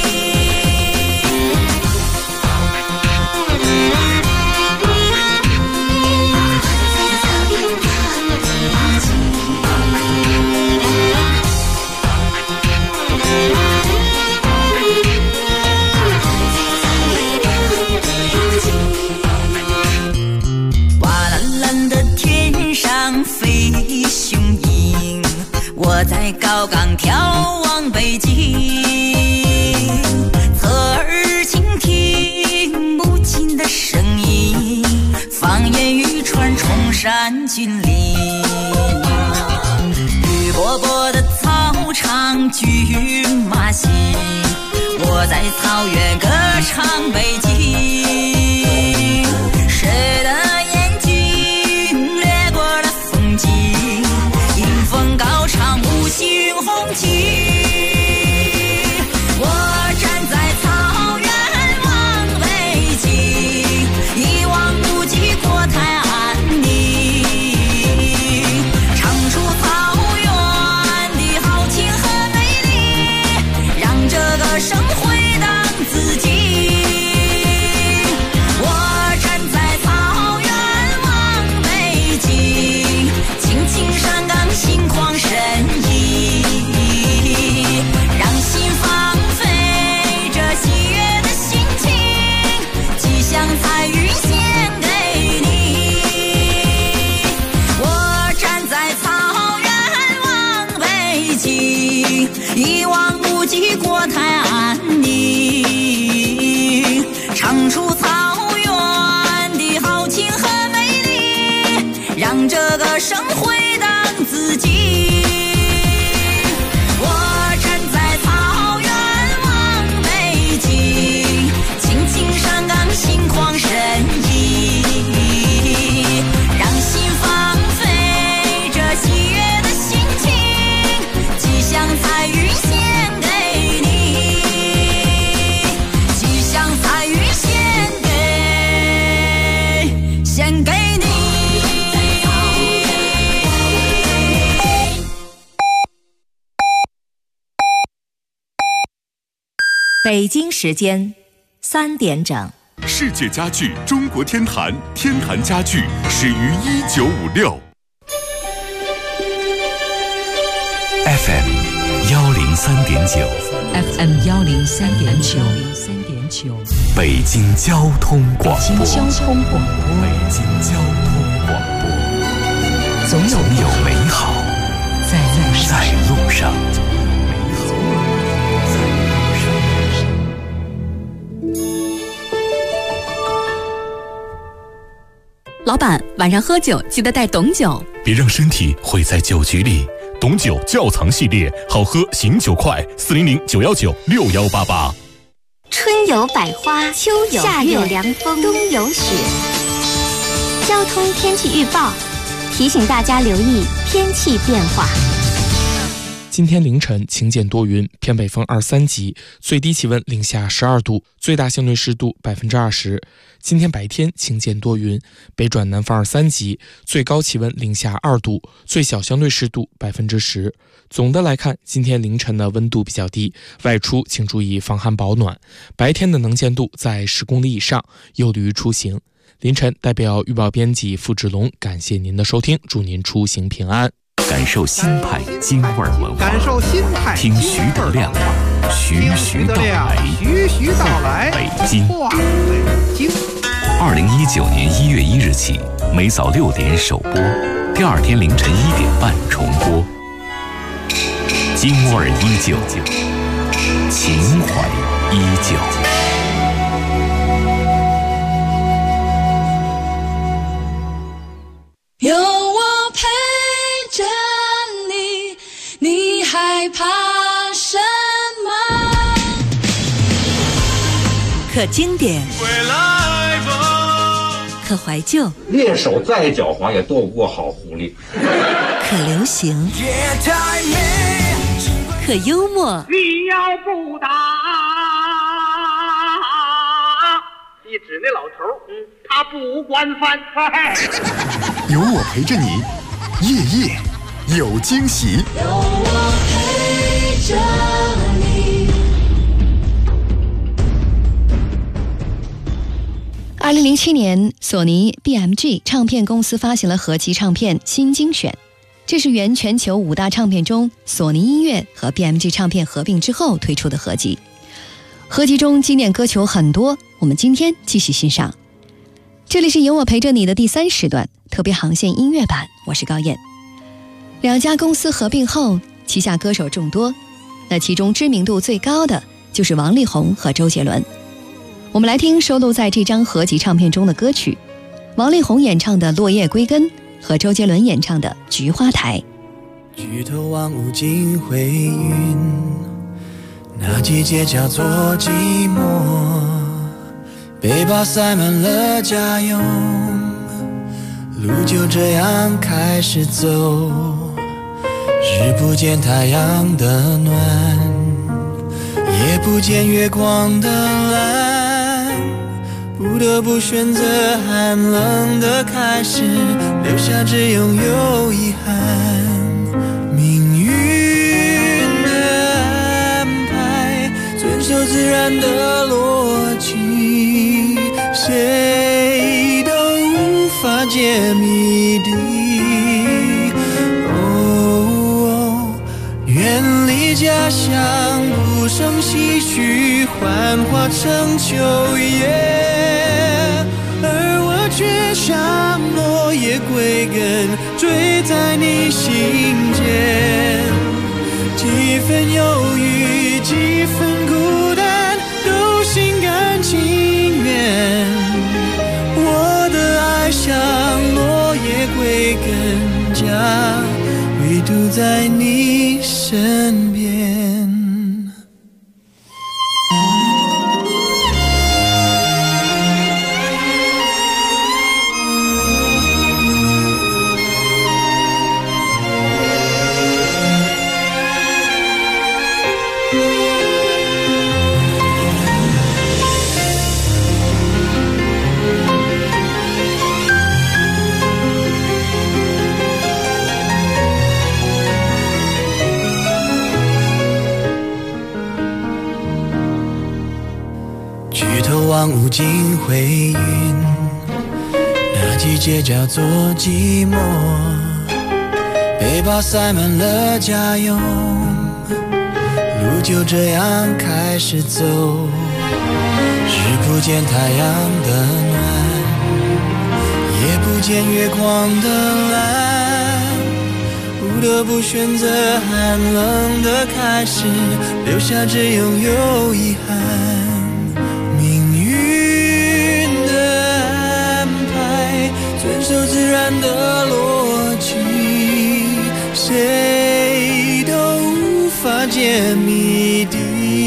哇蓝蓝的天上飞雄鹰，我在高岗眺望北京，侧耳倾听母亲的声音，放眼欲穿崇山峻岭。绿波波的草场骏马行，我在草原歌唱北京。谁的眼睛掠过了风景，迎风高唱五星红旗。我站在草原望北京，一望无际国泰安宁，唱出草原的豪情和美丽，让这个生回荡自己。我站在草原望北京，轻轻上岗心旷神怡，让心放飞这喜悦的心情，吉祥彩云献给你。我站在草原望北京，一望无际国泰安宁，唱出草原的豪情和美丽，让这个生回荡自己。我站在草原望北京，轻轻上岗心旷神怡，让心放飞这喜悦的心情，吉祥彩云献给你，吉祥彩云献给你。 北京时间3点整。 世界家具中国天坛，天坛家具始于1956。 FM 103.9 FM 103.9 北京交通广播。 北京交通广播。 北京交通广播。总有美好在路上。 老板，晚上喝酒记得带董酒， 别让身体毁在酒局里。董酒窖藏系列，好喝醒酒快，400-919-6188。 春有百花，秋有夏有凉风，冬有雪。交通天气预报提醒大家留意天气变化。 今天凌晨晴间多云，偏北风2、3级，最低气温零下12度，最大相对湿度20%。今天白天晴间多云，北转南风2、3级，最高气温零下2度，最小相对湿度10%。总的来看，今天凌晨的温度比较低，外出请注意防寒保暖，白天的能见度在10公里以上，有利于出行。凌晨代表预报编辑付志龙感谢您的收听，祝您出行平安。 感受新派京味文化， 感受新派听徐德亮徐道来，北京。2019年1月1日起，每早6点首播，第2天凌晨1点半重播。京味依旧，情怀依旧。 有我陪着你，你害怕什么？ 可经典，可怀旧， 猎手再狡猾也斗不过好狐狸。 可流行，可幽默。 你要不打，一指那老头，他不惯犯。 有我陪着你，夜夜有惊喜。 有我陪着你。 2007年，索尼 BMG 唱片公司发行了合集唱片《新精选》，这是原全球5大唱片中索尼音乐和 BMG 唱片合并之后推出的合集。合集中经典歌曲有很多，我们今天继续欣赏。这里是有我陪着你的第3时段特别航线音乐版，我是高燕。2家公司合并后，旗下歌手众多，那其中知名度最高的就是王力宏和周杰伦。我们来听收录在这张合集唱片中的歌曲，王力宏演唱的《落叶归根》和周杰伦演唱的《菊花台》。 举头望无尽回云，那季节叫做寂寞，背包塞满了家用，路就这样开始走，日不见太阳的暖，夜不见月光的蓝，不得不选择寒冷的开始，留下只拥有遗憾。命运的安排，遵守自然的逻辑，谁都无法解谜底。远离家乡，不胜唏嘘，幻化成秋叶，而我却像落叶归根，坠在你心间。几分忧郁，几分孤单，都心甘情愿。我的爱像落叶归根，家唯独在你身边。 尽回云，那季节叫做寂寞，背包塞满了家用，路就这样开始走，日不见太阳的暖，也不见月光的蓝，不得不选择寒冷的开始，留下只拥有遗憾。命运的安排，遵守自然的逻辑，谁都无法解谜底。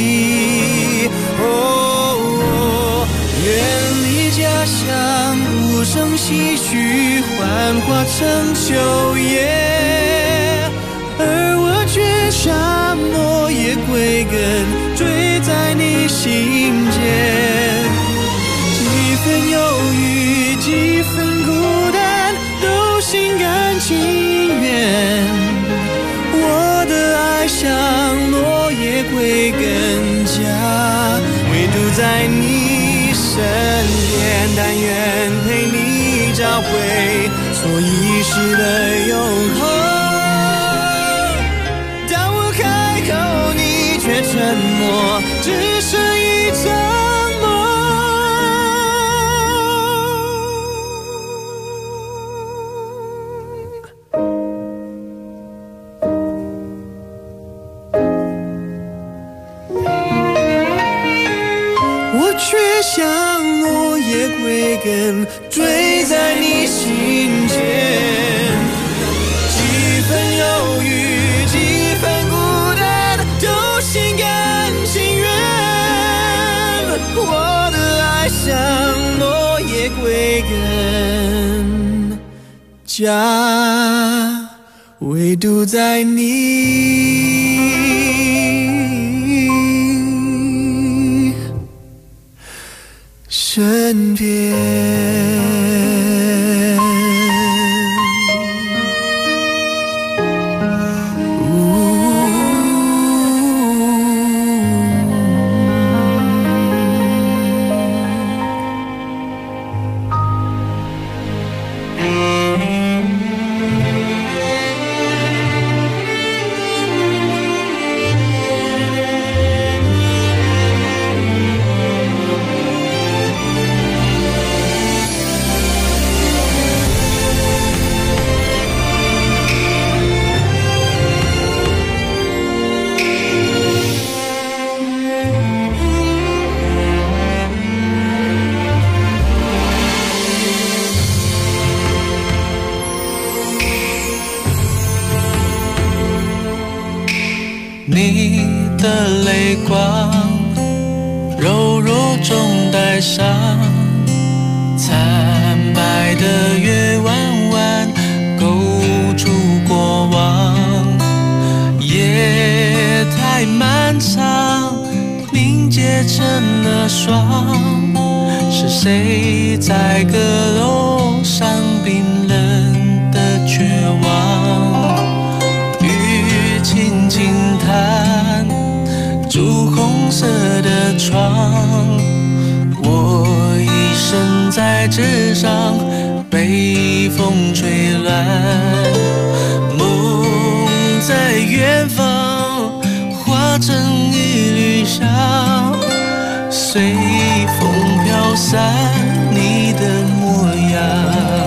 远离家乡，无声唏嘘，幻化成秋叶，而我却沙漠也归根，坠在你心间。几分忧郁，几分孤单，都心甘情愿。我的爱像落叶归根家，唯独在你身边，但愿陪你找回所遗失的永恒。当我开口，你却沉默，只剩一场却像落叶归根，坠在你心间。几分忧郁，几分孤单，都心甘情愿。我的爱像落叶归根家，唯独在你身边。 你的泪光柔弱中带伤，惨白的月弯弯勾出过往。夜太漫长，凝结成了霜，是谁在阁楼上冰冷的绝望？雨轻轻弹朱红色的窗，我一生在纸上被风吹乱，梦在远方化成一缕香，随风飘散你的模样。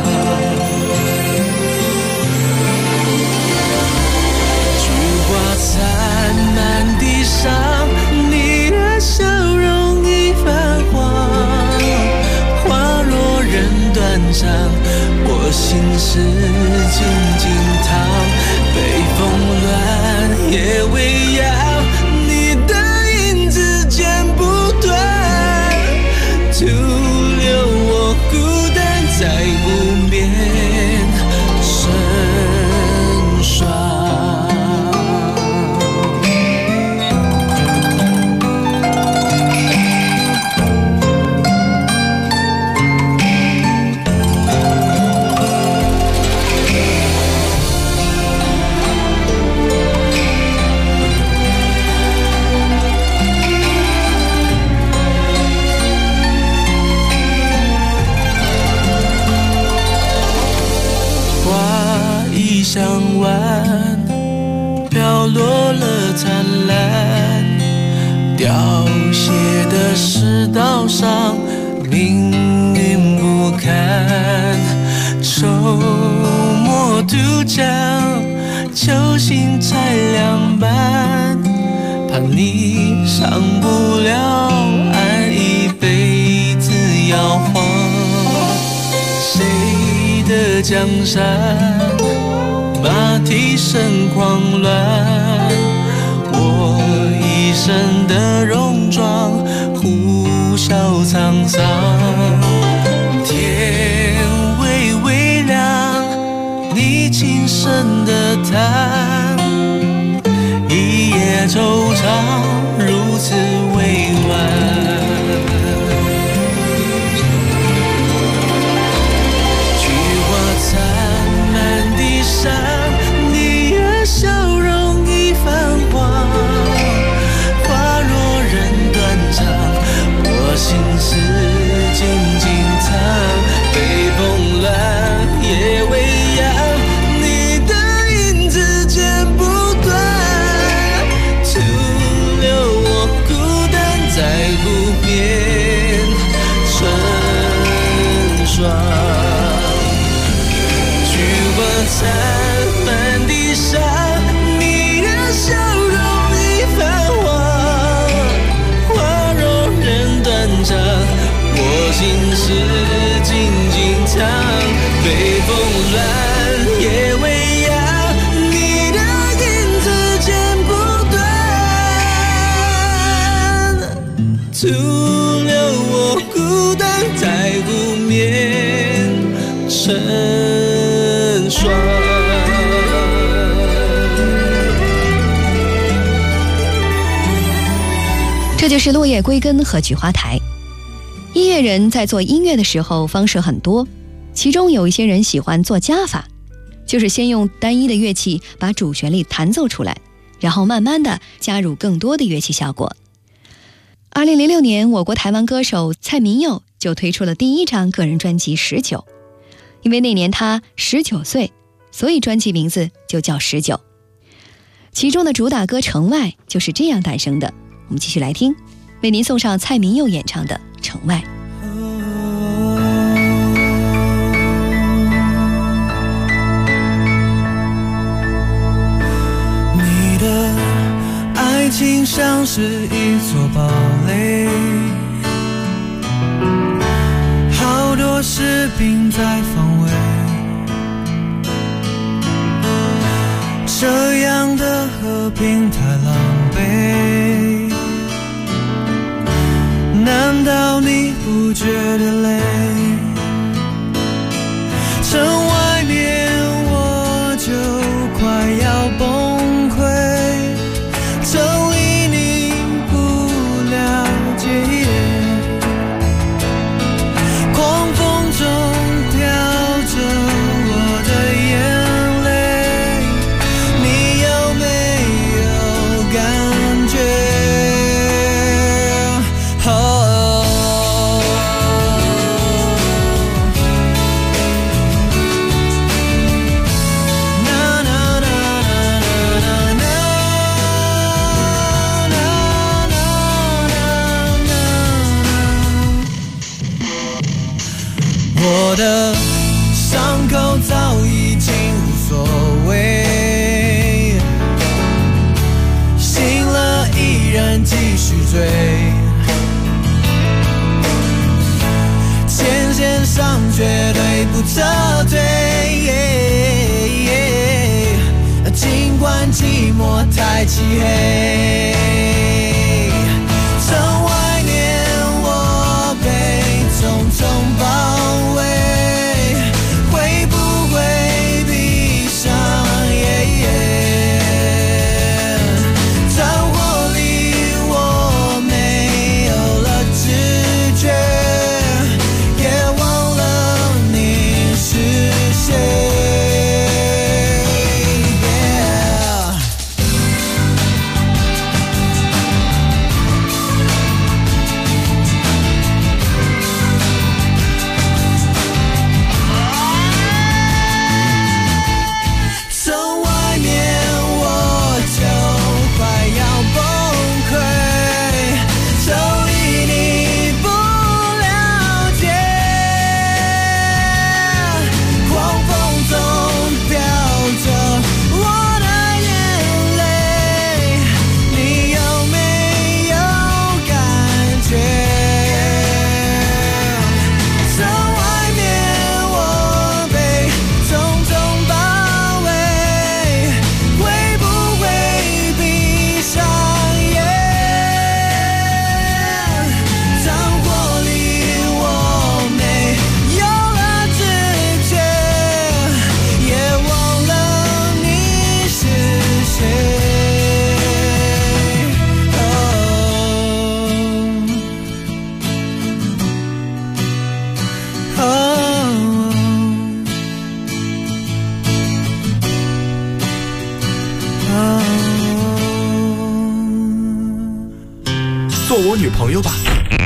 散满地上，你的笑容已泛黄，花落人断肠，我心事静静躺，北风乱夜未央，你的影子剪不断，徒留我孤单在无边深霜。 了灿烂，凋谢的世道上命运不堪。周末渡江，球星才两半，怕你上不了岸，一辈子摇晃。谁的江山，马蹄声狂乱，我一生的戎装，呼啸沧桑。天微微亮，你轻声的叹，一夜惆怅，如此委婉。菊花残，满地伤，你的笑容已泛黄。花若人断肠，我心事静静藏。北风乱，夜未央，你的影子剪不断，徒留我孤单在湖边成双。菊花残，满地伤，你的笑容已泛黄。花若人断肠，我心事静静藏。北风乱，夜未央，你的影子剪不断，徒留我孤单在湖面成双。 这就是落叶归根和菊花台。音乐人在做音乐的时候方式很多，其中有一些人喜欢做加法，就是先用单一的乐器把主旋律弹奏出来，然后慢慢的加入更多的乐器效果。2006年，我国台湾歌手蔡明佑就推出了第一张个人专辑《19》，因为那年他19岁，所以专辑名字就叫19。其中的主打歌《城外》就是这样诞生的。我们继续来听，为您送上蔡明佑演唱的《城外》。 你的爱情像是一座堡垒，好多士兵在防卫，这样的和平太狼狈，难道你不觉得累？城外面我就快要崩溃，这里你不了解，狂风中飘着我的眼泪，你有没有感觉？我的伤口早已经无所谓，醒了依然继续追，前线上绝对不撤退，尽管寂寞太漆黑，城外面我被重重包围，会不会闭上战火里我没有了知觉，也忘了你是谁。 做我女朋友吧。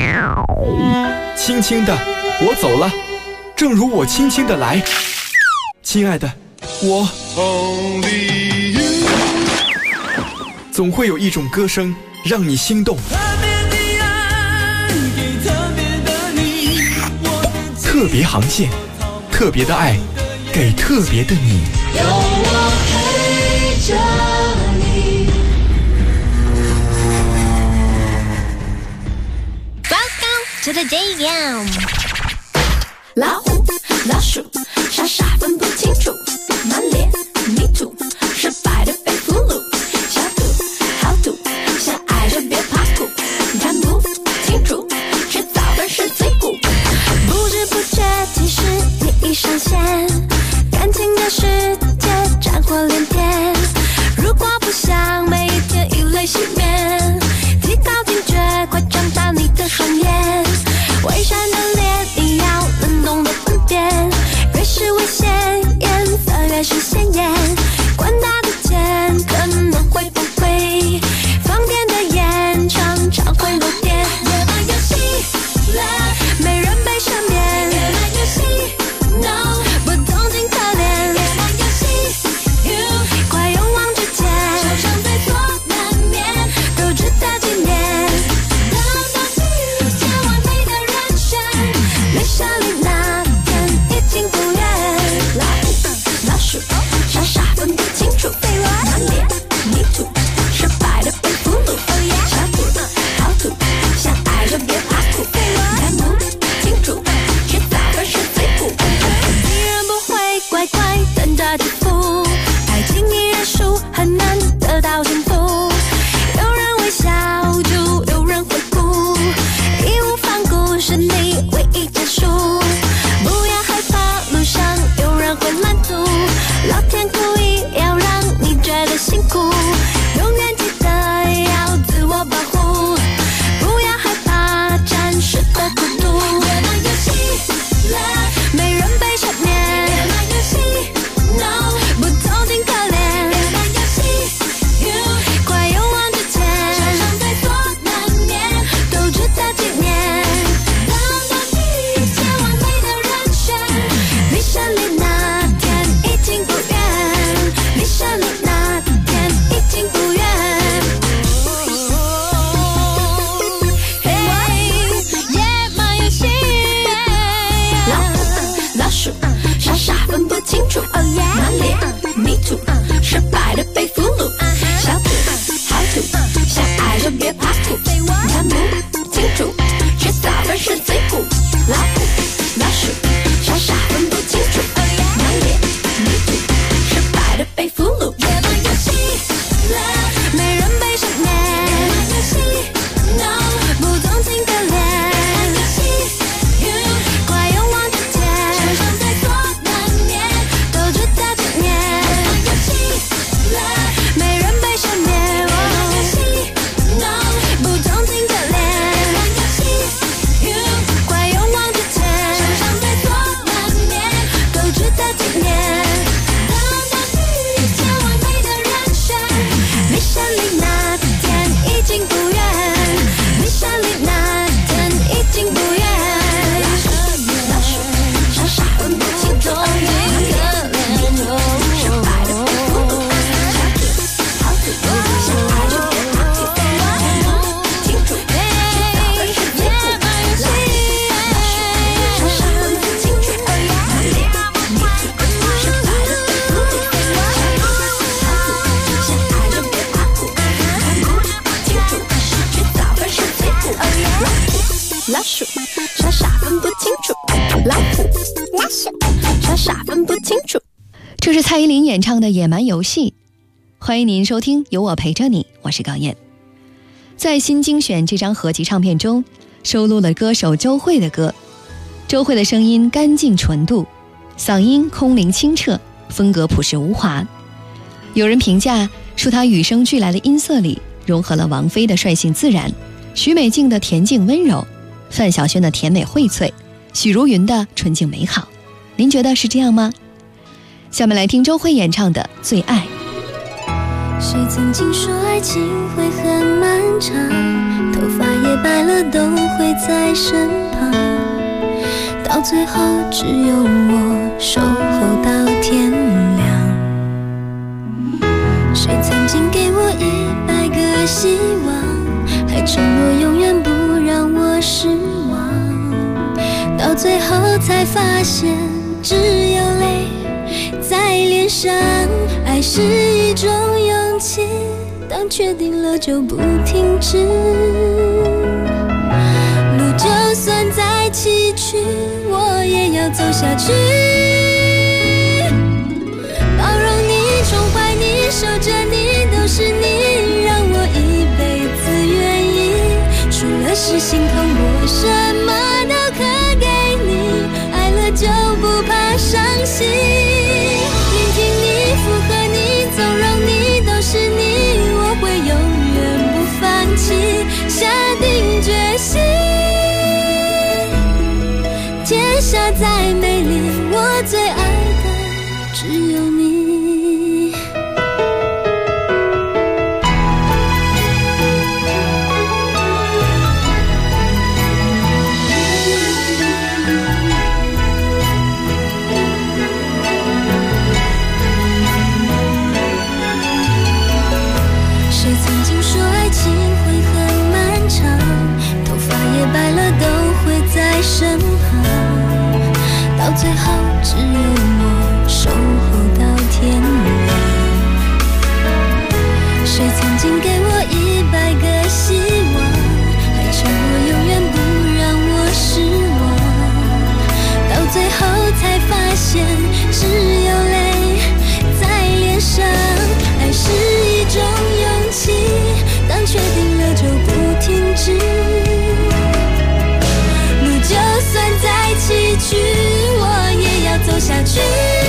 轻轻的，我走了，正如我轻轻的来。亲爱的，我总会有一种歌声让你心动。特别航线，特别的爱，给特别的你。 有我陪着你。 Welcome to the day game。 老虎、老鼠，傻傻分不清楚，满脸泥土，失败的被俘虏。小赌好赌，相爱着别怕苦，看不清楚，迟早的是最苦。不知不觉，其实你已上线，感情的世界战火连天。如果不想每一天以泪洗面，提高警觉，快张大你的双眼。微闪的脸，你要能懂得分辨，越是危险，颜色越是鲜艳。管他的钱可能会不会，方便的眼常常会漏电。野蛮游戏了，没人被赦免。野蛮游戏 ，No， 不同情可怜。野蛮游戏 ，You， 快勇往直前，受伤在所难免，都值得纪念。没想你那天已经不远，老虎、老鼠，傻傻分不清楚，满脸泥土，失败的被俘虏。小赌好赌，相爱着别怕苦，看不清楚，迟早的是最苦。女人不会乖乖等着祝福，爱情一认输，很难得到幸福。有人微笑就有人会哭，义无反顾是你唯一结束。不要害怕，路上有人会拦阻，老天故意要让你觉得辛苦，永远记得要自我保护，不要害怕暂时的孤独。野蛮游戏了，没人被赦免。野蛮游戏 No， 不同情可怜。野蛮游戏 You， 快勇往直前，受伤在所难免，都值得纪念。当你前往你的人生，离胜利那天已经不远，离胜利那天已经不远。野蛮游戏，老虎、老鼠，傻傻分不清楚，满脸泥土，失败的被俘虏。小赌好赌，相爱着别怕苦，看不清楚，迟早的是最苦。老虎、老鼠，傻傻分不清楚，满脸泥土，失败的被俘虏。野蛮游戏了，没人被赦免。野蛮游戏 No， 不同情可怜。野蛮游戏 You， 快勇往直前，受伤在所难免，都值得纪念。野蛮游戏了，没人被赦免。野蛮游戏 No， 不同情可怜。野蛮游戏 You， 快勇往直前，受伤在所难免，都值得纪念。当你前往你的人生，离胜利那天已经不远，离胜利那天已经不远。老鼠、傻傻分不清楚，满脸泥土，失败的被俘虏。小赌好赌，相爱着别怕苦，看不清楚，迟早的是最苦。老鼠、傻傻分不清楚，满脸泥土，失败的被俘虏。小赌好赌，相爱着别怕苦，看不清楚，迟早的是最苦。老鼠、傻傻分不清楚，老虎、老鼠、傻傻分不清楚。 这是蔡依林演唱的《野蛮游戏》，欢迎您收听，有我陪着你，我是高燕。在新精选这张合集唱片中，收录了歌手周蕙的歌。周蕙的声音干净纯度，嗓音空灵清澈，风格朴实无华。有人评价说，她与生俱来的音色里融合了王菲的率性自然，许美静的恬静温柔，范晓萱的甜美荟萃，许茹芸的纯净美好。您觉得是这样吗？下面来听周蕙演唱的《最爱》。 谁曾经说爱情会很漫长，头发也也白了都会在身旁，到最后只有我守候到天亮。谁曾经给我100个希望，还承诺永远不让我失望，到最后才发现只有泪在脸上。爱是一种勇气，当确定了就不停止，路就算再崎岖我也要走下去，包容你，宠坏你，守着你，都是你让我一辈子愿意，除了是心痛我什么都可给你，爱了就不怕伤心，聆听你，附和你，纵容你，都是你，我会永远不放弃，下定决心，天下再美丽，我最爱的只有你。身旁，到最后只有我守候到天亮。谁曾经给我100个希望，还承诺永远不让我失望，到最后才发现只有泪在脸上。爱是一种勇气，当确定了就不停止，就算再崎岖我也要走下去，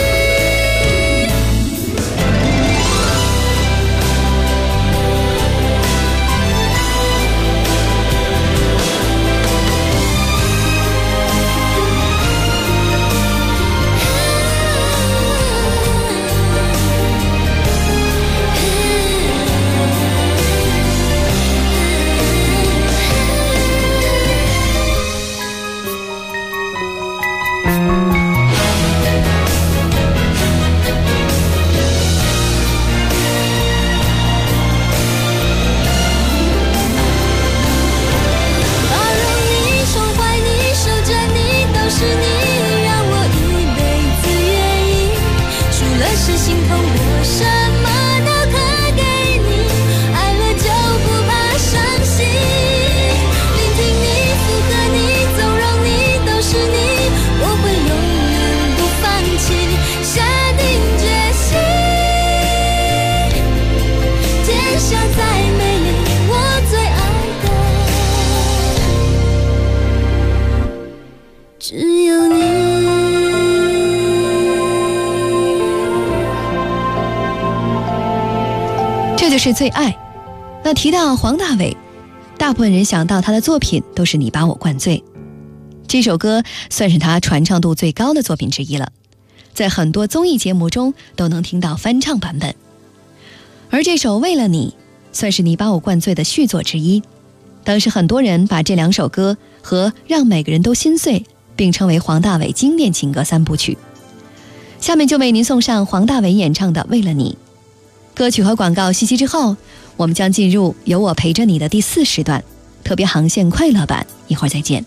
是最爱。那提到黄大炜，大部分人想到他的作品都是你把我灌醉，这首歌算是他传唱度最高的作品之一了，在很多综艺节目中都能听到翻唱版本。而这首为了你算是你把我灌醉的续作之一，当时很多人把这2首歌和让每个人都心碎并称为黄大炜经典情歌3部曲。下面就为您送上黄大炜演唱的为了你。歌曲和广告息息之后，我们将进入有我陪着你的第4时段，特别航线快乐版，一会儿再见。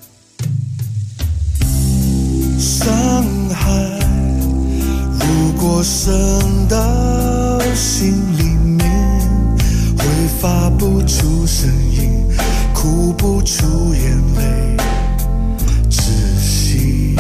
伤害如果渗到心里面，会发不出声音，哭不出眼泪，窒息。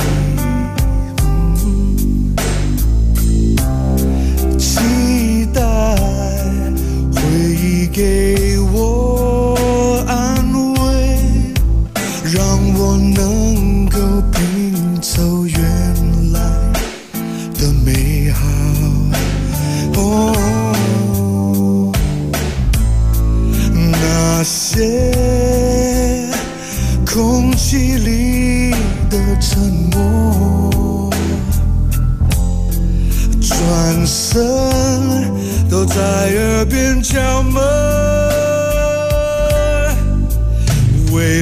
期待回忆给我安慰，让我能够拼凑原来的美好。哦，那些空气里的沉默，转身都在耳边敲门。为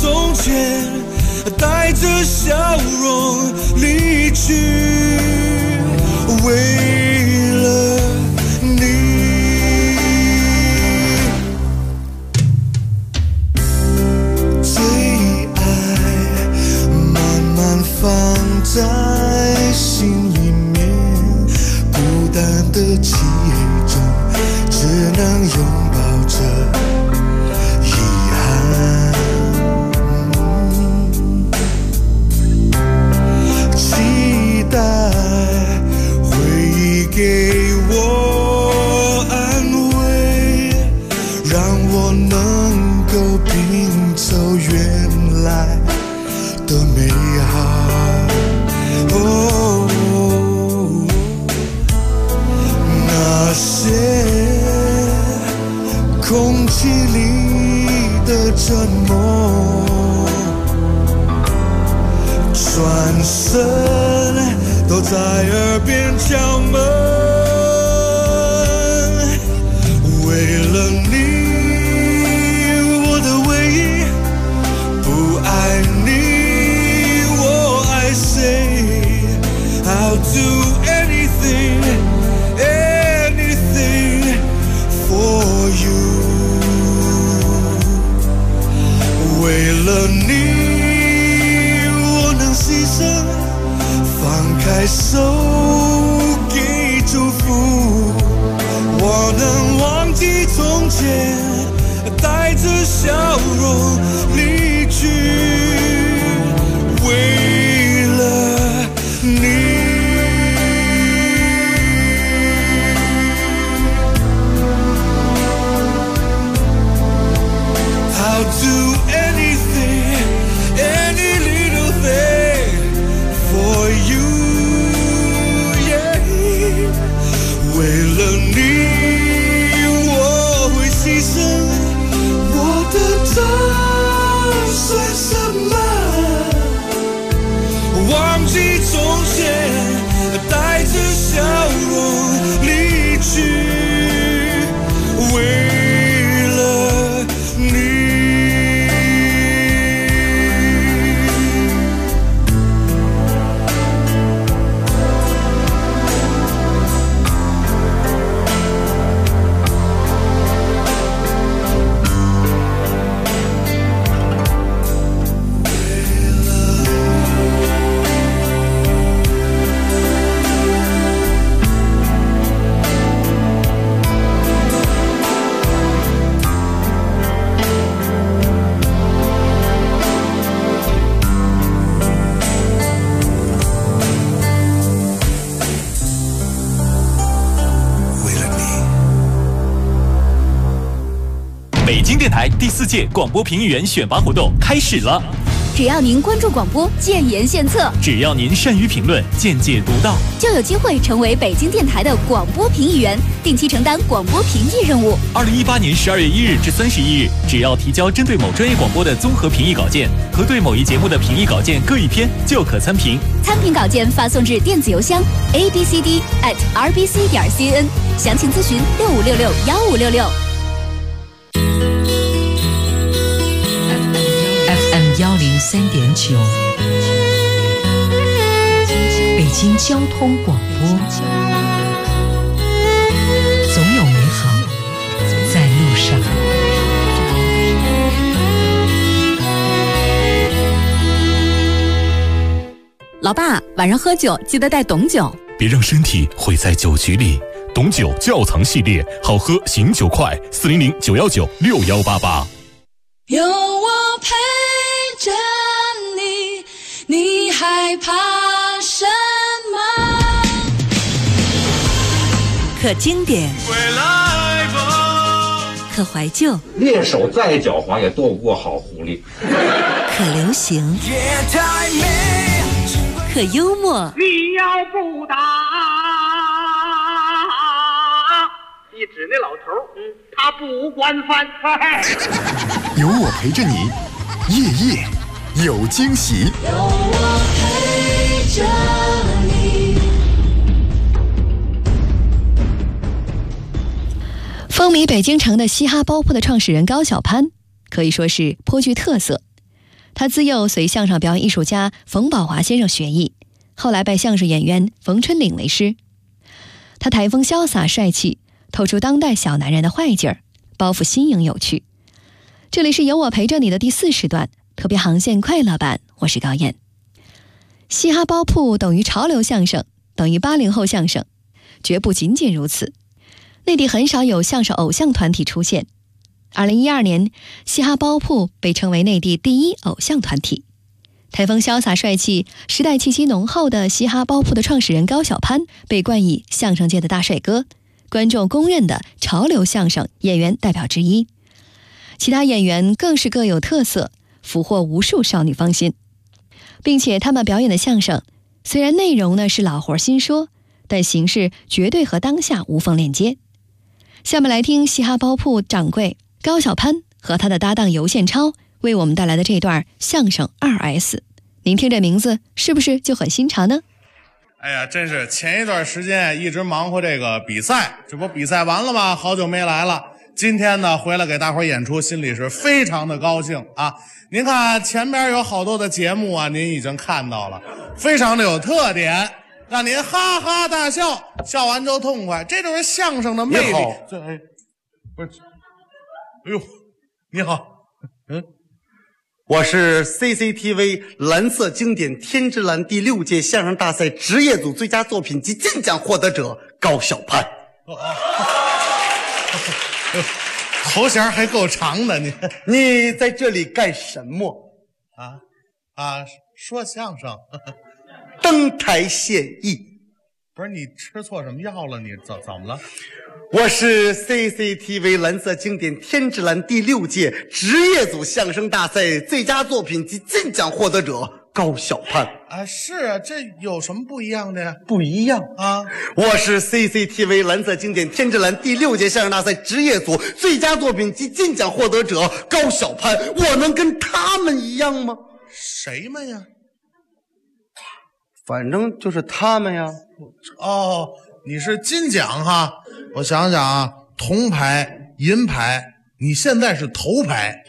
从前，带着笑容离去，为了你。最爱慢慢放在心里面，孤单的记忆中，只能拥抱着遗憾。期待回忆给我安慰，让我能够拼凑原来的美好。那些空气里的沉默，转身都在耳边敲门。为了你，我的唯一，不爱你，我爱谁？ I'll do anything, anything for you。为了你，我能牺牲，放开手给祝福。我能忘记从前，带着笑容离去。为了你。 I'll do anything, any little thing for you, yeah. 为了你，我会牺牲。我的这算什么？忘记从前，带着笑容离去。为了你。 北京电台第4届广播评议员选拔活动开始了。 只要您关注广播，建言献策； 只要您善于评论，见解独到， 就有机会成为北京电台的广播评议员，定期承担广播评议任务。 2018年12月1日至31日，只要提交针对某专业广播的综合评议稿件和对某一节目的评议稿件各1篇，就可参评。 参评稿件发送至电子邮箱 abcd@rbc.cn， 详情咨询65661566。 103.9，北京交通广播，总有美好在路上。 老爸，晚上喝酒记得带董酒， 别让身体毁在酒局里。董酒窖藏系列，好喝醒酒快，400-919-6188。 有我陪着你，你害怕什么？ 可经典，可怀旧， 猎手再狡猾也斗不过好狐狸。 可流行，可幽默。 你要不打，一指那老头，他不惯犯。 有我陪着你，夜夜有惊喜。 有我陪着你。 风靡北京城的嘻哈包铺的创始人高晓攀，可以说是颇具特色。 他自幼随相声表演艺术家冯宝华先生学艺，后来拜相声演员冯春岭为师。他台风潇洒帅气，透出当代小男人的坏劲儿，包袱新颖有趣。这里是有我陪着你的第4时段特别航线快乐版，我是高燕。嘻哈包铺等于潮流相声，等于80后相声，绝不仅仅如此。内地很少有相声偶像团体出现。2012年，嘻哈包铺被称为内地第1偶像团体。台风潇洒帅气、时代气息浓厚的嘻哈包铺的创始人高晓攀被冠以相声界的大帅哥，观众公认的潮流相声演员代表之一。其他演员更是各有特色，俘获无数少女芳心。并且他们表演的相声，虽然内容呢是老活新说，但形式绝对和当下无缝链接。下面来听嘻哈包铺掌柜高晓攀和他的搭档尤宪超为我们带来的这段相声 2S。 您听这名字是不是就很新潮呢？ 哎呀，真是前一段时间一直忙活这个比赛，这不比赛完了吗？好久没来了。今天呢回来给大伙演出，心里是非常的高兴啊！您看前边有好多的节目啊，您已经看到了，非常的有特点，让您哈哈大笑，笑完就痛快，这就是相声的魅力。 你好， 这不是，哎呦，你好， 我是 CCTV 蓝色经典天之蓝第6届相声大赛职业组最佳作品及金奖获得者高晓攀。 头衔还够长的， 你在这里干什么？ 说相声， 登台献艺。 不是你吃错什么药了？你怎么了？ 我是 CCTV 蓝色经典天之蓝第6届职业组相声大赛最佳作品及金奖获得者高晓攀。 是啊，这有什么不一样的呀？ 不一样啊！ 我是 CCTV 蓝色经典天之蓝第6届相声大赛职业组最佳作品及金奖获得者高晓攀，我能跟他们一样吗？ 谁们呀？ 反正就是他们呀。 哦，你是金奖哈？我想想啊，铜牌、银牌，你现在是头牌，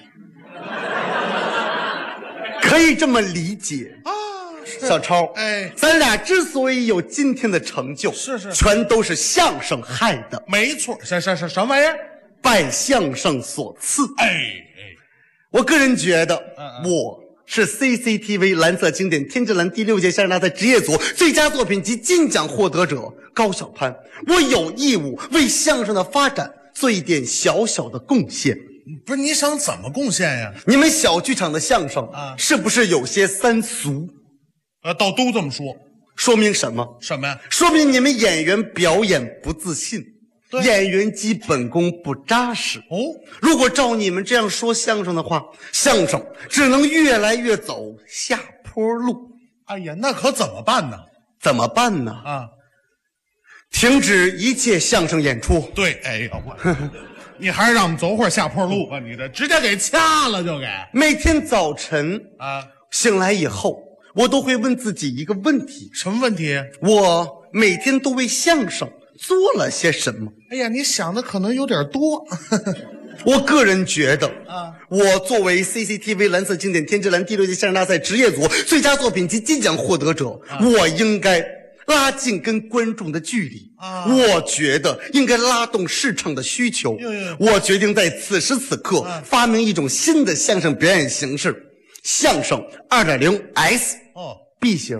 可以这么理解啊。小超，咱俩之所以有今天的成就， 是全都是相声害的。 没错，什么玩意儿？ 拜相声所赐。我个人觉得，我是 CCTV 蓝色经典天之蓝第6届相声大赛职业组最佳作品及金奖获得者高晓攀，我有义务为相声的发展做一点小小的贡献。 不是，你想怎么贡献呀？ 你们小剧场的相声是不是有些三俗？ 倒都这么说。 说明什么？ 什么呀？ 说明你们演员表演不自信，演员基本功不扎实。如果照你们这样说相声的话，相声只能越来越走下坡路。 哎呀，那可怎么办呢？ 怎么办呢？停止一切相声演出。 对，哎呀，你还是让我们走会儿下坡路吧，你这直接给掐了就给。 每天早晨醒来以后，我都会问自己一个问题。 什么问题？ 我每天都为相声做了些什么？ 哎呀，你想的可能有点多。 我个人觉得我作为 CCTV 蓝色经典天之蓝第6届相声大赛职业组最佳作品及金奖获得者，我应该拉近跟观众的距离。我觉得应该拉动市场的需求。我决定在此时此刻发明一种新的相声表演形式，相声 2.0S B 型。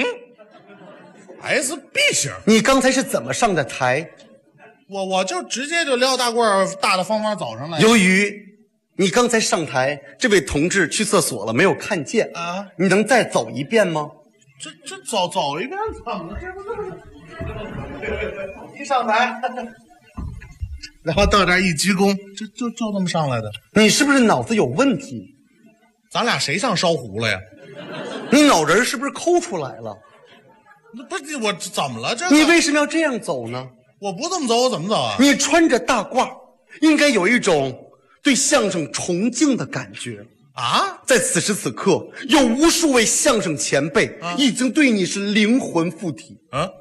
SB 型。 你刚才是怎么上的台？ 我就直接就撂大褂大大方方走上来。 由于你刚才上台，这位同志去厕所了，没有看见你能再走一遍吗？ 这走一遍怎么了？这不一上台，然后到这儿一鞠躬，就这么上来的。 你是不是脑子有问题？ 咱俩谁上烧糊了呀？ 你脑仁是不是抠出来了？ 不是我怎么了？ 你为什么要这样走呢？ 我不这么走，我怎么走啊？ 你穿着大褂，应该有一种对相声崇敬的感觉啊！ 在此时此刻，有无数位相声前辈已经对你是灵魂附体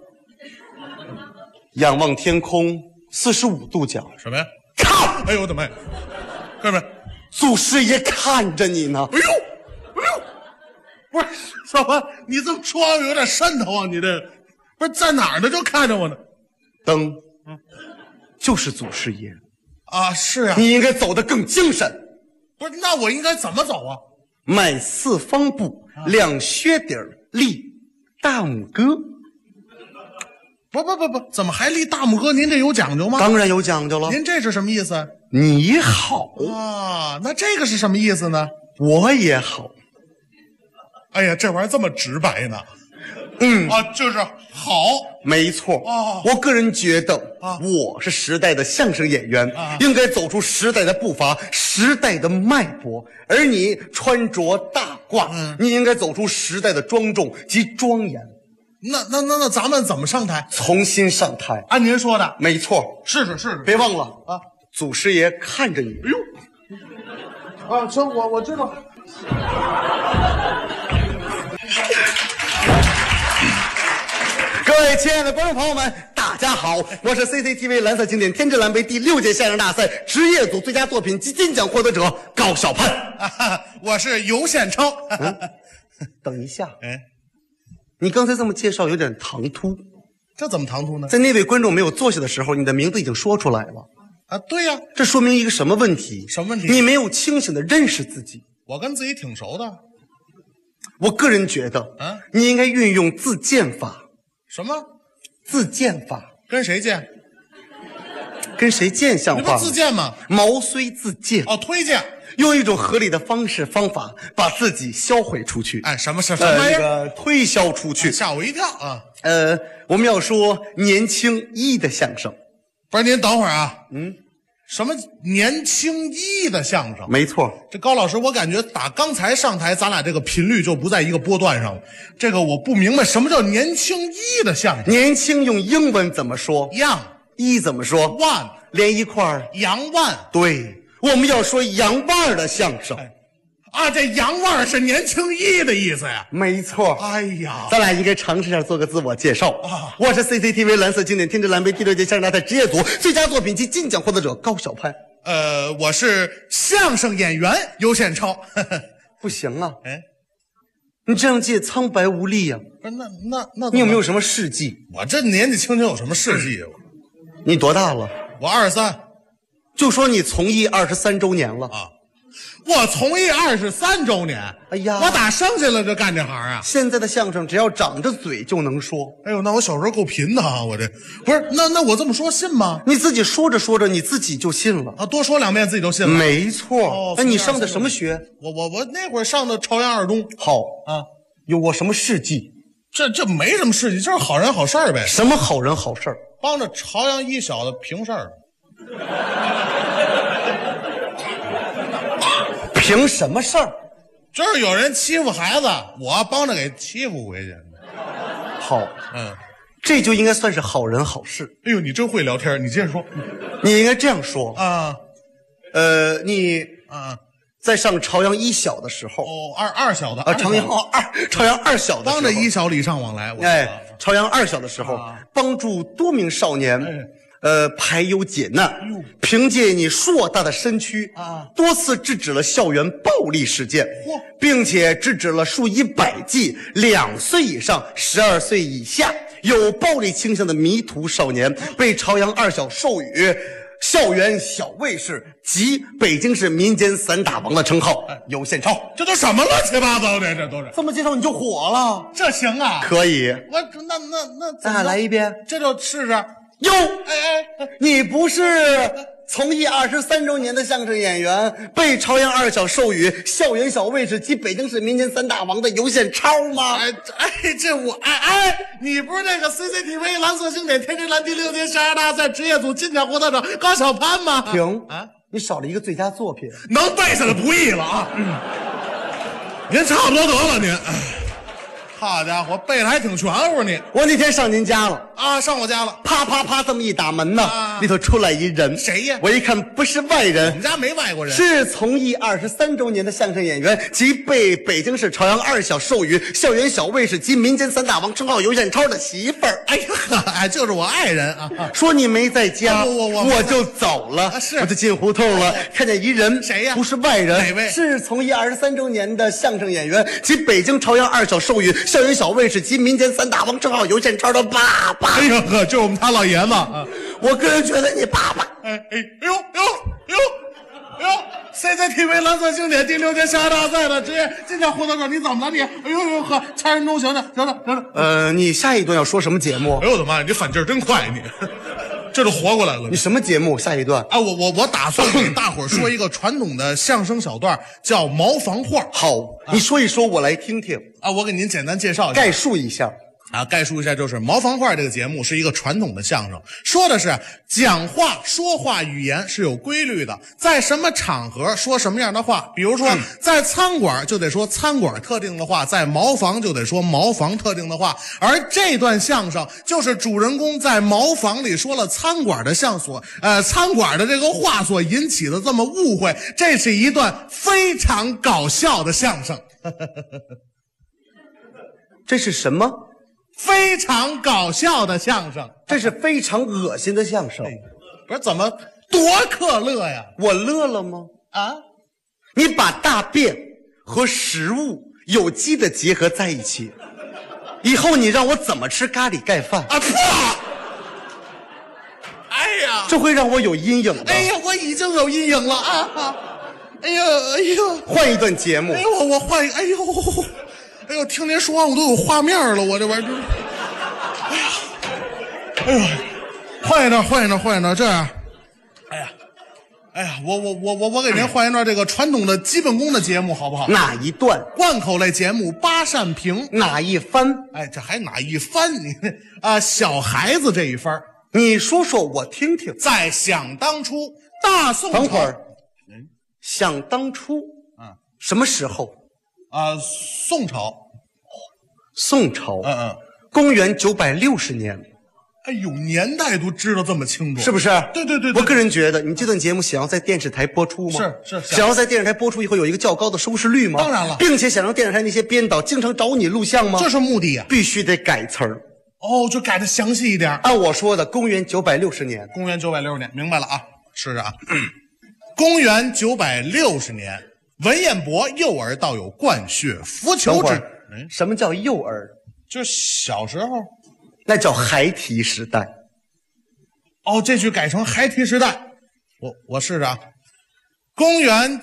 仰望天空45度角。 什么呀？ 看！ 哎呦我的妈呀！哥们， 祖师爷看着你呢。 哎呦！ 不是小潘，你这么说有点瘆得慌，你这不是在哪儿呢？就看着我呢。 灯，就是祖师爷啊，是啊， 你应该走得更精神。 不是，那我应该怎么走啊？ 迈四方步，亮靴底儿，立大拇哥。 不，怎么还立大拇哥？您这有讲究吗？ 当然有讲究了。 您这是什么意思？ 你好啊，那这个是什么意思呢？ 我也好。 哎呀，这玩意儿这么直白呢？就是好， 没错。我个人觉得，我是时代的相声演员，应该走出时代的步伐，时代的脉搏。而你穿着大褂，你应该走出时代的庄重及庄严。 那咱们怎么上台？ 重新上台， 按您说的， 没错。 是， 别忘了啊，祖师爷看着你。 哎呦，啊，行，我知道。 各位亲爱的观众朋友们，大家好，我是 CCTV 蓝色经典天之蓝杯第6届相声大赛职业组最佳作品及金奖获得者高小攀。 我是尤宪超。 等一下，你刚才这么介绍有点唐突。 这怎么唐突呢？ 在那位观众没有坐下的时候，你的名字已经说出来了。 啊，对呀， 这说明一个什么问题？ 什么问题？ 你没有清醒的认识自己。 我跟自己挺熟的。 我个人觉得，你应该运用自荐法。 什么？ 自荐法？ 跟谁荐？ 跟谁荐像话吗？ 你不自荐吗？ 毛遂自荐。 哦，推荐。 用一种合理的方式方法把自己销毁出去。 哎，什么玩意儿？推销出去。 吓我一跳啊！ 我们要说年轻一的相声。 不是，您等会儿啊。什么年轻一的相声？ 没错。 这高老师，我感觉打刚才上台，咱俩这个频率就不在一个波段上了。这个我不明白，什么叫年轻一的相声？ 年轻用英文怎么说 ？Young。 一怎么说 ？One。 连一块儿。 洋万。 对，我们要说洋腕儿的相声。 这洋腕儿是年轻一的意思呀？ 没错。 哎呀， 咱俩应该尝试一下做个自我介绍啊！我是 CCTV 蓝色经典天之蓝杯第6届相声大赛职业组最佳作品及金奖获得者高小攀。 我是相声演员尤宪超。 不行啊！你这样介苍白无力呀！ 不是，那你有没有什么事迹？ 我这年纪轻轻有什么事迹？ 你多大了？ 我23。 就说你从艺23周年了啊！ 我从艺23周年。 哎呀， 我打生下来就干这行啊！ 现在的相声只要长着嘴就能说。 哎呦，那我小时候够贫的啊！我这不是那我这么说信吗？ 你自己说着说着你自己就信了啊！ 多说2遍自己就信了。 没错。你上的什么学？ 我那会儿上的朝阳二中。 好啊，有过什么事迹？ 这没什么事迹，就是好人好事儿呗。 什么好人好事儿？ 帮着朝阳一小的平事儿。 凭什么事儿？ 就是有人欺负孩子，我帮着给欺负回去。 好，这就应该算是好人好事。 哎呦，你真会聊天，你接着说。 你应该这样说啊。 你在上朝阳一小的时候， 二小的朝阳二小的时候， 帮着一小礼尚往来。 朝阳二小的时候，帮助多名少年。排忧解难，凭借你硕大的身躯多次制止了校园暴力事件，并且制止了数以百计2岁以上、12岁以下有暴力倾向的迷途少年，被朝阳二小授予校园小卫士及北京市民间散打王的称号。尤宪超， 这都什么乱七八糟的？这都是这么介绍你就火了？ 这行啊？ 可以。咱俩来一遍， 这就试试。 哟，你不是从艺23周年的相声演员，被朝阳二小授予校园小卫士及北京市民间散打王的尤宪超吗？ 你不是那个 CCTV 蓝色经典天之蓝第6届相声大赛职业组金奖获得者高小攀吗？ 停啊！你少了一个最佳作品， 能背下来不易了啊！您差不多得了您。好家伙，背的还挺全乎你。 我那天上您家了啊，上我家了， 啪啪啪这么一打门呢，里头出来一人， 谁呀？ 我一看不是外人， 我们家没外国人， 是从艺23周年的相声演员，及被北京市朝阳2小授予校园小卫士及民间3大王称号尤宪超的媳妇儿。 哎呀，就是我爱人啊！ 说你没在家， 我就走了， 是我就进胡同了，看见一人， 谁呀？ 不是外人， 哪位？ 是从艺23周年的相声演员，及北京朝阳2小授予校园小卫士及民间3大王称号尤宪超的爸爸。 哎呀呵，就是我们他老爷子啊！ 我个人觉得你爸爸， 哎呦 ！CCTV 蓝色经典第6届相声大赛的职业金奖获得者，你怎么了你？哎呦呵，差人中行。 你下一段要说什么节目？ 哎呦我的妈呀，你反劲儿真快你！这就活过来了。 你什么节目？下一段？ 啊，我打算给大伙儿说一个传统的相声小段，叫茅房话。 好，你说一说，我来听听。 啊，我给您简单介绍一下， 概述一下。 啊，概述一下，就是茅房话这个节目是一个传统的相声，说的是讲话说话语言是有规律的，在什么场合说什么样的话，比如说在餐馆就得说餐馆特定的话，在茅房就得说茅房特定的话，而这段相声就是主人公在茅房里说了餐馆的餐馆的这个话所引起的这么误会，这是一段非常搞笑的相声。 这是什么？ 非常搞笑的相声， 这是非常恶心的相声。 不是怎么多可乐呀？ 我乐了吗？ 啊， 你把大便和食物有机的结合在一起，以后你让我怎么吃咖喱盖饭啊？哎呀， 这会让我有阴影的。 哎呀，我已经有阴影了啊！哎呀， 换一段节目。 哎呦，我换一个。哎呦，听您说完我都有画面了，我这玩意儿。哎呦，换一段，这样。哎呀，我给您换一段这个传统的基本功的节目，好不好？ 哪一段？ 贯口类节目八扇屏。 哪一番？ 哎，这还哪一番？你小孩子这一番， 你说说我听听。 在想当初，大宋朝。 等会儿，想当初，什么时候？ 宋朝。 宋朝，公元960年。 哎呦，年代都知道这么清楚， 是不是？ 对。 我个人觉得，你这段节目想要在电视台播出吗？ 是。 想要在电视台播出以后有一个较高的收视率吗？ 当然了， 并且想让电视台那些编导经常找你录像吗？ 这是目的呀， 必须得改词儿。 哦，就改的详细一点。 按我说的，公元960年。 公元960年，明白了啊？试试啊。公元960年，文彦博幼儿道有灌血扶裘之。 什么叫幼儿？ 就是小时候， 那叫孩提时代。 哦，这句改成孩提时代。我试试啊。公元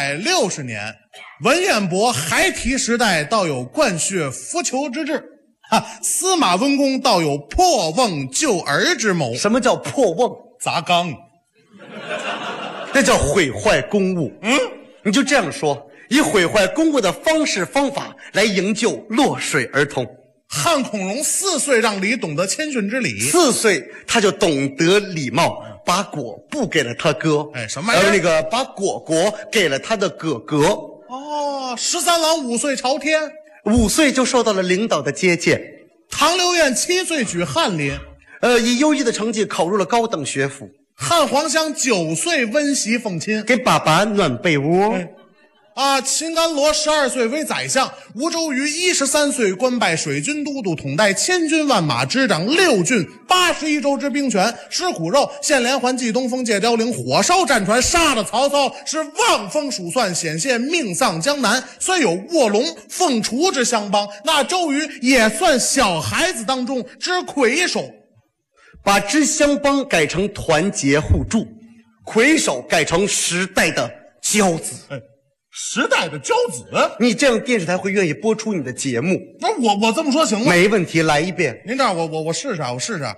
960年，文彦博孩提时代道有灌血扶裘之志。司马温公道有破瓮救儿之谋。 什么叫破瓮？ 砸缸。 那叫毁坏公物。你就这样说，以毁坏公物的方式方法来营救落水儿童。 汉孔融4岁让梨懂得谦逊之礼 ，4岁他就懂得礼貌，把果不给了他哥， 什么玩意儿？把果给了他的哥哥。 哦，13郎5岁朝天 ，5岁就受到了领导的接见。 唐刘晏7岁举翰林， 以优异的成绩考入了高等学府。 汉黄香9岁温习奉亲， 给爸爸暖被窝。 秦甘罗12岁为宰相，吴周瑜13岁官拜水军都督，统带1000军万马，执掌6郡81州之兵权，吃苦肉，献连环，祭东风，借凋零，火烧战船，杀了曹操，是望风鼠窜，险些命丧江南。虽有卧龙凤雏之相帮，那周瑜也算小孩子当中之魁首。 把之相帮改成团结互助，魁首改成时代的骄子。 时代的骄子， 你这样电视台会愿意播出你的节目？ 那我这么说行吗？ 没问题，来一遍。 您这样，我试试啊，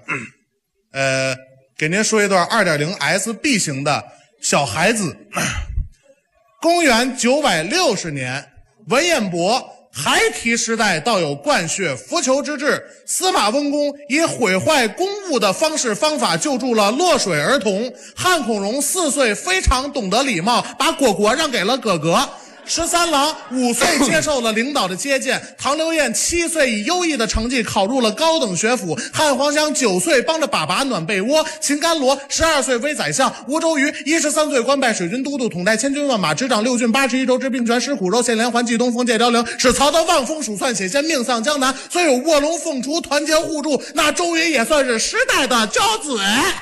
给您说一段 2.0 SB 型的小孩子。公元960年，文彦博孩提时代道有灌血扶裘之志，司马温公以毁坏公物的方式方法救助了落水儿童。汉孔融4岁非常懂得礼貌，把果让给了哥哥。 13郎5岁接受了领导的接见，唐刘晏7岁以优异的成绩考入了高等学府，汉黄香9岁帮着爸爸暖被窝，秦甘罗12岁为宰相，吴周瑜13岁官拜水军都督，统带千军万马，执掌6郡81州，知兵权，师苦肉，献连环，冀东风，借辽陵，使曹操望风鼠窜，险些命丧江南。虽有卧龙凤雏，团结互助，那周瑜也算是时代的骄子。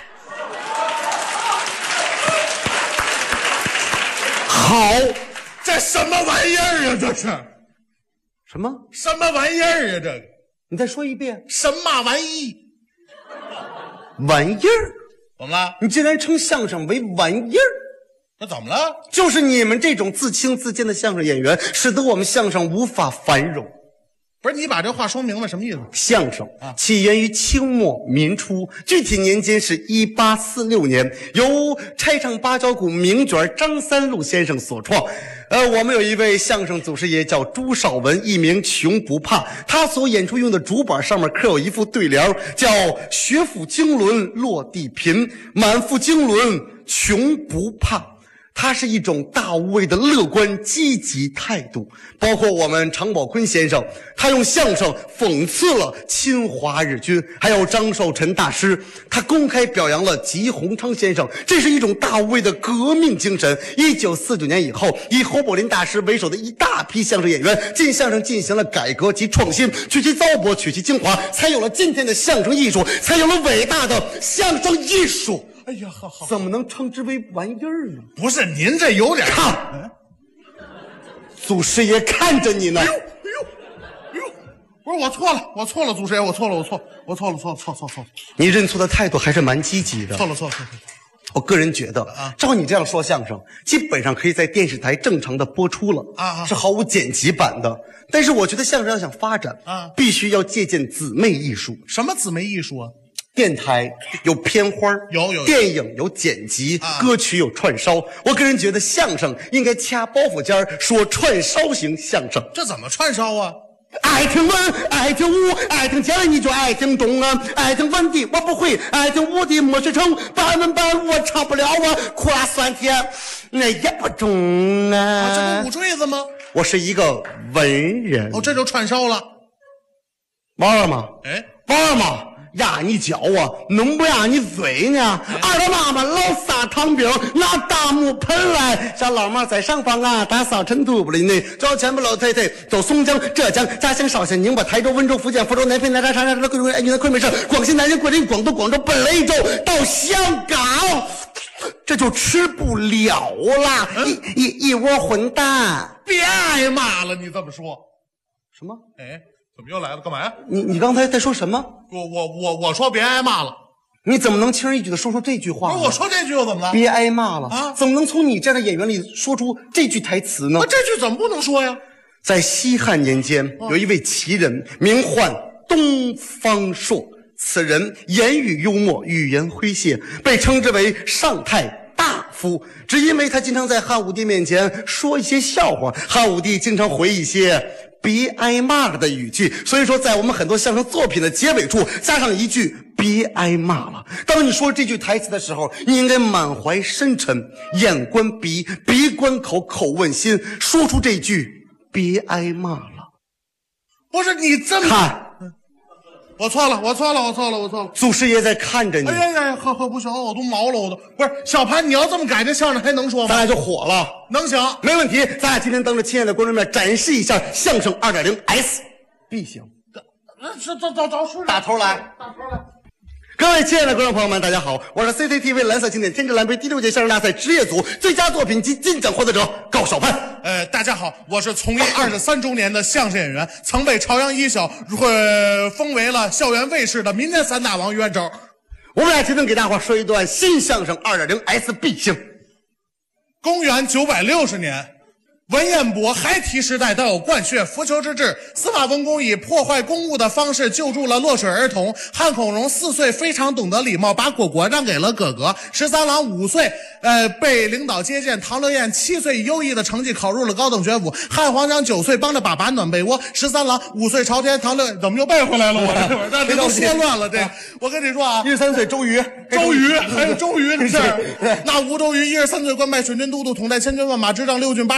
好， 这什么玩意儿啊？这是什么玩意儿啊？这个你再说一遍， 什么玩意？ 玩意儿？ 怎么了？ 你竟然称相声为玩意儿？ 那怎么了？ 就是你们这种自轻自贱的相声演员，使得我们相声无法繁荣。 不是，你把这话说明白什么意思？ 相声起源于清末民初，具体年间是1846年，由拆唱八角鼓名角张三禄先生所创。我们有一位相声祖师爷叫朱绍文，艺名穷不怕。他所演出用的竹板上面刻有一副对联，叫学富经纶落地贫，满腹经纶穷不怕。它是一种大无畏的乐观积极态度。包括我们常宝坤先生，他用相声讽刺了侵华日军，还有张寿臣大师，他公开表扬了吉鸿昌先生，这是一种大无畏的革命精神。1949年以后，以侯宝林大师为首的一大批相声演员进相声进行了改革及创新，取其糟粕，取其精华，才有了今天的相声艺术，才有了伟大的相声艺术。 哎呀，好， 怎么能称之为玩意儿呢？ 不是，您这有点看，祖师爷看着你呢。 哎呦，不是，我错了，祖师爷，我错了。 你认错的态度还是蛮积极的。 错了。 我个人觉得照你这样说相声，基本上可以在电视台正常的播出了是毫无剪辑版的。但是我觉得相声要想发展必须要借鉴姊妹艺术。 什么姊妹艺术啊？ 电台有片花， 有电影有剪辑，歌曲有串烧。我个人觉得相声应该掐包袱尖说串烧型相声。 这怎么串烧啊？ 爱听文，爱听武，爱听简你就爱听中啊，爱听文的我不会，爱听武的没学成，半文半我唱不了啊，苦辣酸甜那也不中啊。 这不五坠子吗？ 我是一个文人。 这就串烧了。 玩儿吗？玩儿吗？压你脚啊，能不压你嘴呢？二老妈妈老撒糖饼，拿大木盆来，小老妈在上方啊，打扫尘土不离内，找前不老太太，走松江、浙江、嘉兴、绍兴、宁波、台州、温州、福建、福州、南平、南沙、长沙、贵州、云南、昆明省、广西南宁、桂林、广东、广州、本雷州到香港，这就吃不了了。一窝混蛋！ 别挨骂了，你这么说什么？ 怎么又来了？干嘛呀？ 你刚才在说什么？ 我说别挨骂了。 你怎么能轻而易举的说出这句话呢？ 我说这句又怎么了？ 别挨骂了啊！怎么能从你这样的演员里说出这句台词呢？ 这句怎么不能说呀？ 在西汉年间，有一位奇人，名唤东方朔。此人言语幽默，语言诙谐，被称之为上太大夫。只因为他经常在汉武帝面前说一些笑话，汉武帝经常回一些别挨骂了的语句，所以说在我们很多相声作品的结尾处加上一句别挨骂了。当你说这句台词的时候，你应该满怀深沉，眼观鼻，鼻观口，口问心，说出这句别挨骂了。 不是你这么看， 我错了。 祖师爷在看着你。 哎呀，呵，不行，我都毛了，我都不是小潘，你要这么改，这相声还能说吗？ 咱俩就火了， 能行， 没问题。咱俩今天当着亲爱的观众面展示一下相声 2.0 S， 必行。 找打头来。各位亲爱的观众朋友们，大家好，我是 CCTV 蓝色经典天之蓝杯第6届相声大赛职业组最佳作品及金奖获得者高晓攀。 大家好，我是从艺23周年的相声演员，曾被朝阳一小封为了校园卫视的民间3大王袁周。 我们俩决定给大伙说一段新相声 2.0 S 必行。 公元960年。文彦博孩提时代都有灌血扶裘之志，司马温公以破坏公物的方式救助了落水儿童。汉孔融4岁非常懂得礼貌，把果果让给了哥哥。13郎5岁被领导接见，唐刘晏7岁以优异的成绩考入了高等学府，汉黄香9岁帮着爸爸暖被窝。13郎5岁朝天，唐刘晏怎么又背回来了？我这都说乱了。这我跟你说啊 ，13岁周瑜还有周瑜的事儿。那吴周瑜13岁官拜水军都督，统带千军万马，执掌6郡81州，知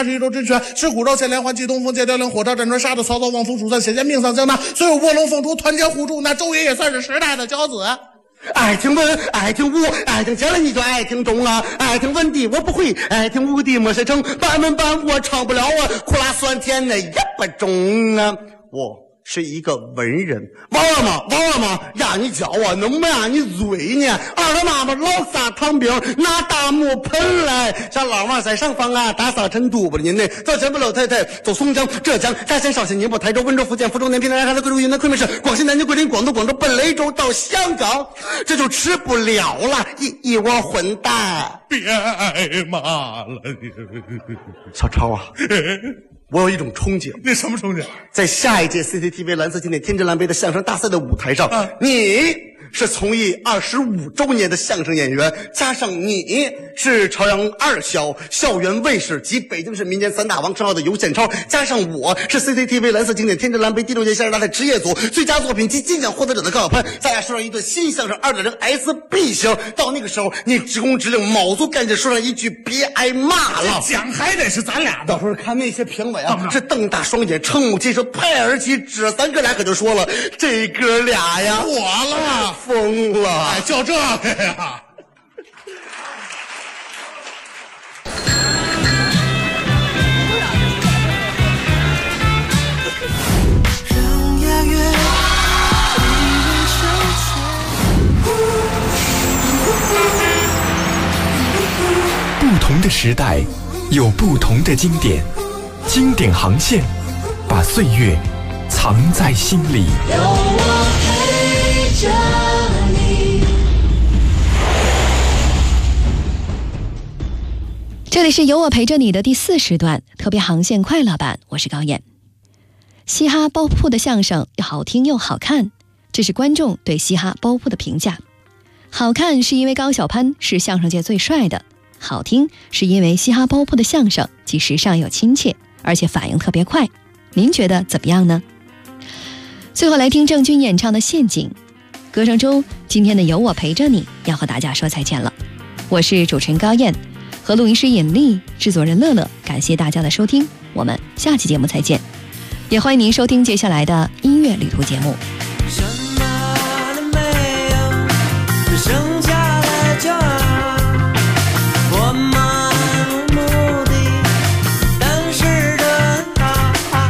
拳，吃骨肉，献连环，祭东风，借凋零，火烧战船，杀的曹操，望风鼠窜，显现命丧江南，虽有卧龙凤雏，团结互助，那周爷也算是时代的骄子。 爱听文，爱听武，爱听写了你就爱听中啊！爱听文的我不会，爱听武的没写成，半文半武我唱不了啊，苦辣酸甜的也不中啊！我是一个文人，玩玩嘛，让你教啊，能不让你醉呢？二他妈妈老撒糖饼，拿大木盆来，像老王在上方啊，打扫成都不的您呢？早前不老太太走松江、浙江、嘉兴、绍兴、宁波、台州、温州、福建、福州、南平、南海、贵州、云南、昆明市、广西南京、桂林、广东、广州、本雷州到香港，这就吃不了了，一窝混蛋！ 别挨骂了， 小超啊！我有一种憧憬， 那什么憧憬？ 在下一届 CCTV 蓝色经典天真蓝杯的相声大赛的舞台上，你是从艺25周年的相声演员，加上你是朝阳2校校园卫视及北京市民间3大王称号的尤宪超，加上我是 CCTV 蓝色经典天真蓝杯第6届相声大赛职业组最佳作品及金奖获得者的高晓攀，咱俩说上一顿新相声2.0 SB 型。到那个时候，你职工直令，卯足干劲说上一句别挨骂了。 奖还得是咱俩的。 到时候看那些评委啊，是瞪大双眼，瞠目结舌，拍耳起，指咱哥俩可就说了，这哥俩呀， 火了。 疯了！ 哎，就这个呀！ 不同的时代有不同的经典，经典航线把岁月藏在心里。 有我陪着你。 这里是有我陪着你的第4时段特别航线快乐版，我是高燕。嘻哈包铺的相声好听又好看，这是观众对嘻哈包铺的评价。好看是因为高晓攀是相声界最帅的，好听是因为嘻哈包铺的相声既时尚又亲切，而且反应特别快。您觉得怎么样呢？最后来听郑钧演唱的《陷阱》。歌声中，今天的有我陪着你要和大家说再见了。我是主持人高燕，和录音师尹丽、制作人乐乐，感谢大家的收听，我们下期节目再见。也欢迎您收听接下来的音乐旅途节目。 什么都没有，只剩下了骄傲。我漫无目的，但是真好。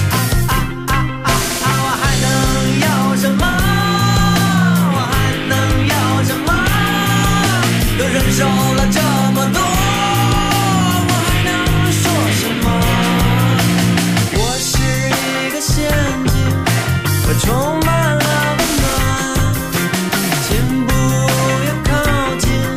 我还能要什么？我还能要什么？都忍受了这么多，我还能说什么？我是一个陷阱，我充满了温暖，请不要靠近。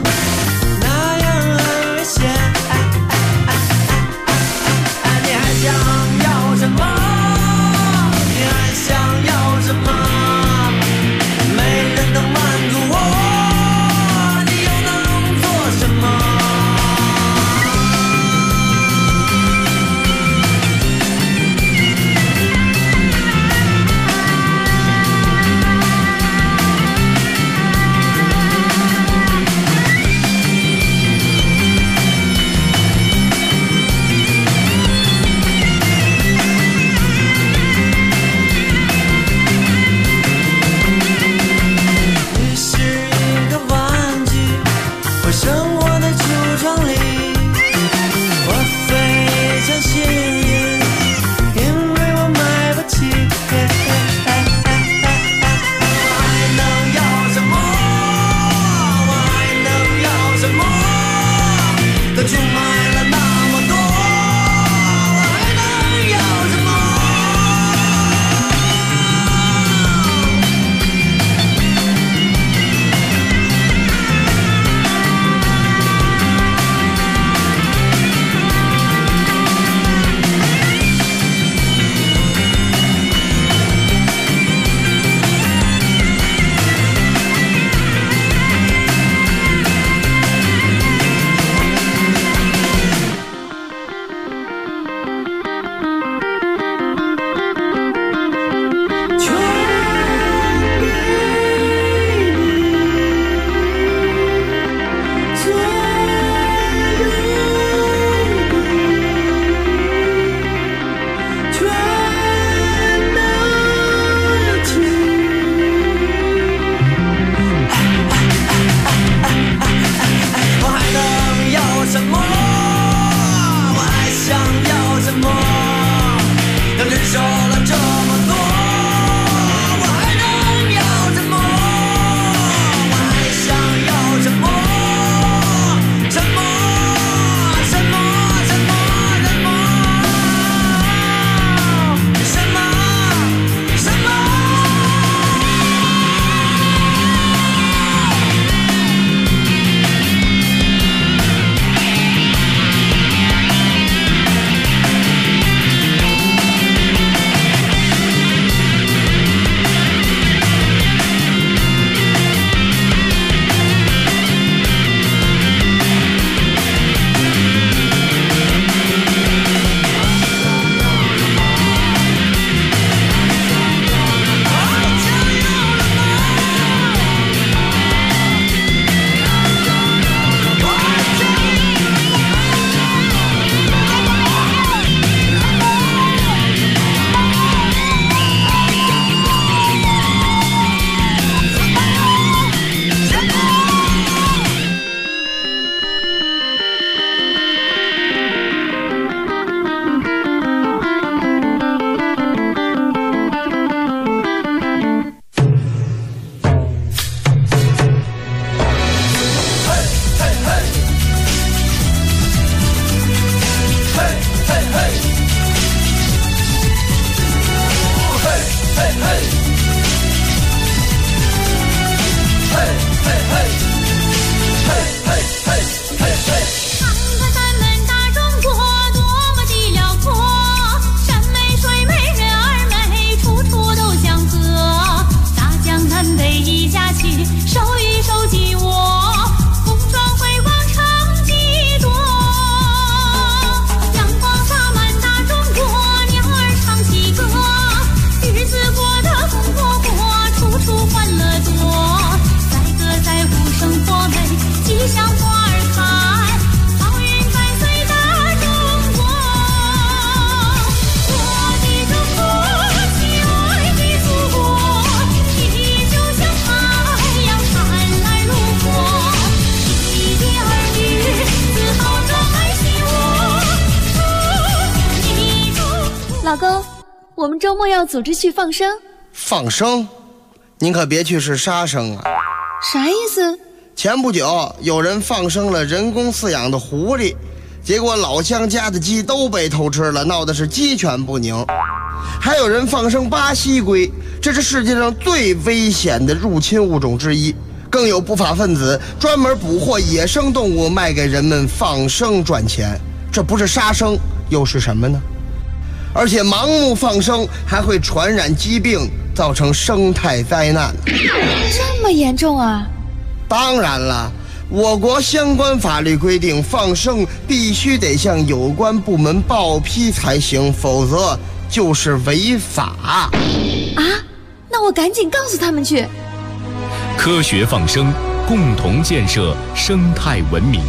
老公，我们周末要组织去放生。 放生？您可别去是杀生啊！ 啥意思？ 前不久有人放生了人工饲养的狐狸，结果老乡家的鸡都被偷吃了，闹得是鸡犬不宁。还有人放生巴西龟，这是世界上最危险的入侵物种之一。更有不法分子专门捕获野生动物卖给人们放生赚钱，这不是杀生又是什么呢？而且盲目放生还会传染疾病，造成生态灾难。 这么严重啊？ 当然了，我国相关法律规定，放生必须得向有关部门报批才行，否则就是违法。 啊？那我赶紧告诉他们去。 科学放生，共同建设生态文明。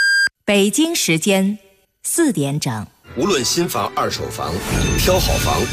北京时间4点整。 无论新房、二手房，挑好房